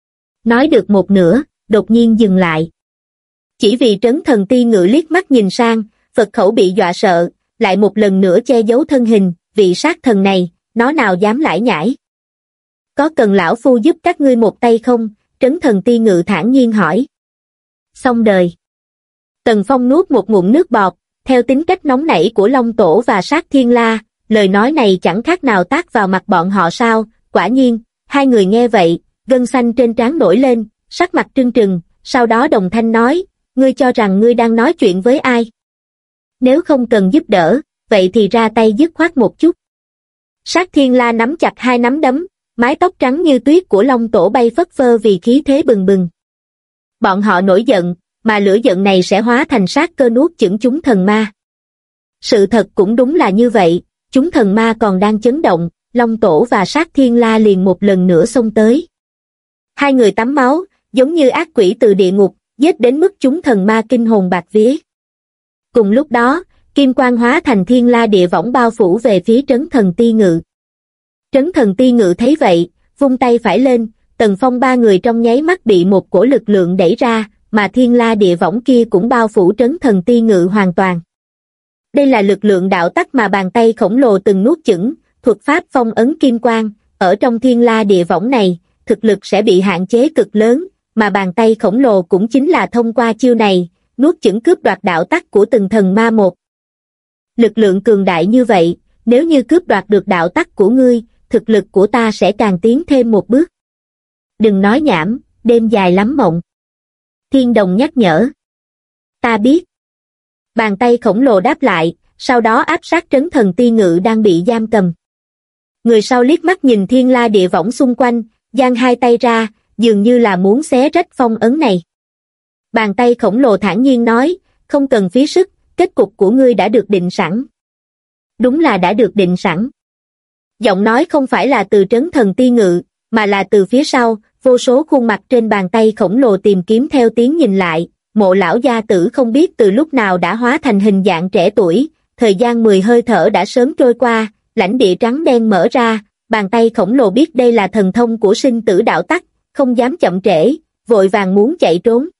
Nói được một nửa, đột nhiên dừng lại. Chỉ vì Trấn Thần Ti Ngự liếc mắt nhìn sang, Phật khẩu bị dọa sợ, lại một lần nữa che giấu thân hình, vị sát thần này, nó nào dám lải nhải. Có cần lão phu giúp các ngươi một tay không? Trấn Thần Ti Ngự thản nhiên hỏi. Xong đời. Tần Phong nuốt một ngụm nước bọt, theo tính cách nóng nảy của Long Tổ và Sát Thiên La, lời nói này chẳng khác nào tát vào mặt bọn họ sao? Quả nhiên, hai người nghe vậy, gân xanh trên trán nổi lên, sắc mặt trưng trừng, sau đó đồng thanh nói, ngươi cho rằng ngươi đang nói chuyện với ai? Nếu không cần giúp đỡ, vậy thì ra tay dứt khoát một chút. Sát Thiên La nắm chặt hai nắm đấm, mái tóc trắng như tuyết của Long Tổ bay phất phơ vì khí thế bừng bừng. Bọn họ nổi giận, mà lửa giận này sẽ hóa thành sát cơ nuốt chửng chúng thần ma. Sự thật cũng đúng là như vậy, chúng thần ma còn đang chấn động, Long Tổ và Sát Thiên La liền một lần nữa xông tới. Hai người tắm máu, giống như ác quỷ từ địa ngục, giết đến mức chúng thần ma kinh hồn bạt vía. Cùng lúc đó, kim quang hóa thành thiên la địa võng bao phủ về phía Trấn Thần Ti Ngự. Trấn Thần Ti Ngự thấy vậy, vung tay phải lên, Tần Phong ba người trong nháy mắt bị một cổ lực lượng đẩy ra, mà thiên la địa võng kia cũng bao phủ Trấn Thần Ti Ngự hoàn toàn. Đây là lực lượng đạo tắc mà bàn tay khổng lồ từng nuốt chửng, thuật pháp phong ấn kim quang, ở trong thiên la địa võng này, thực lực sẽ bị hạn chế cực lớn, mà bàn tay khổng lồ cũng chính là thông qua chiêu này, nuốt chửng cướp đoạt đạo tắc của từng thần ma một. Lực lượng cường đại như vậy, nếu như cướp đoạt được đạo tắc của ngươi, thực lực của ta sẽ càng tiến thêm một bước. Đừng nói nhảm, đêm dài lắm mộng. Thiên Đồng nhắc nhở. Ta biết. Bàn tay khổng lồ đáp lại, sau đó áp sát Trấn Thần Ti Ngự đang bị giam cầm. Người sau liếc mắt nhìn thiên la địa võng xung quanh, giang hai tay ra, dường như là muốn xé rách phong ấn này. Bàn tay khổng lồ thản nhiên nói, không cần phí sức, kết cục của ngươi đã được định sẵn. Đúng là đã được định sẵn. Giọng nói không phải là từ Trấn Thần Ti Ngự, mà là từ phía sau, vô số khuôn mặt trên bàn tay khổng lồ tìm kiếm theo tiếng nhìn lại, Mộ lão gia tử không biết từ lúc nào đã hóa thành hình dạng trẻ tuổi, thời gian 10 hơi thở đã sớm trôi qua, lãnh địa trắng đen mở ra, bàn tay khổng lồ biết đây là thần thông của sinh tử đạo tắc, không dám chậm trễ, vội vàng muốn chạy trốn.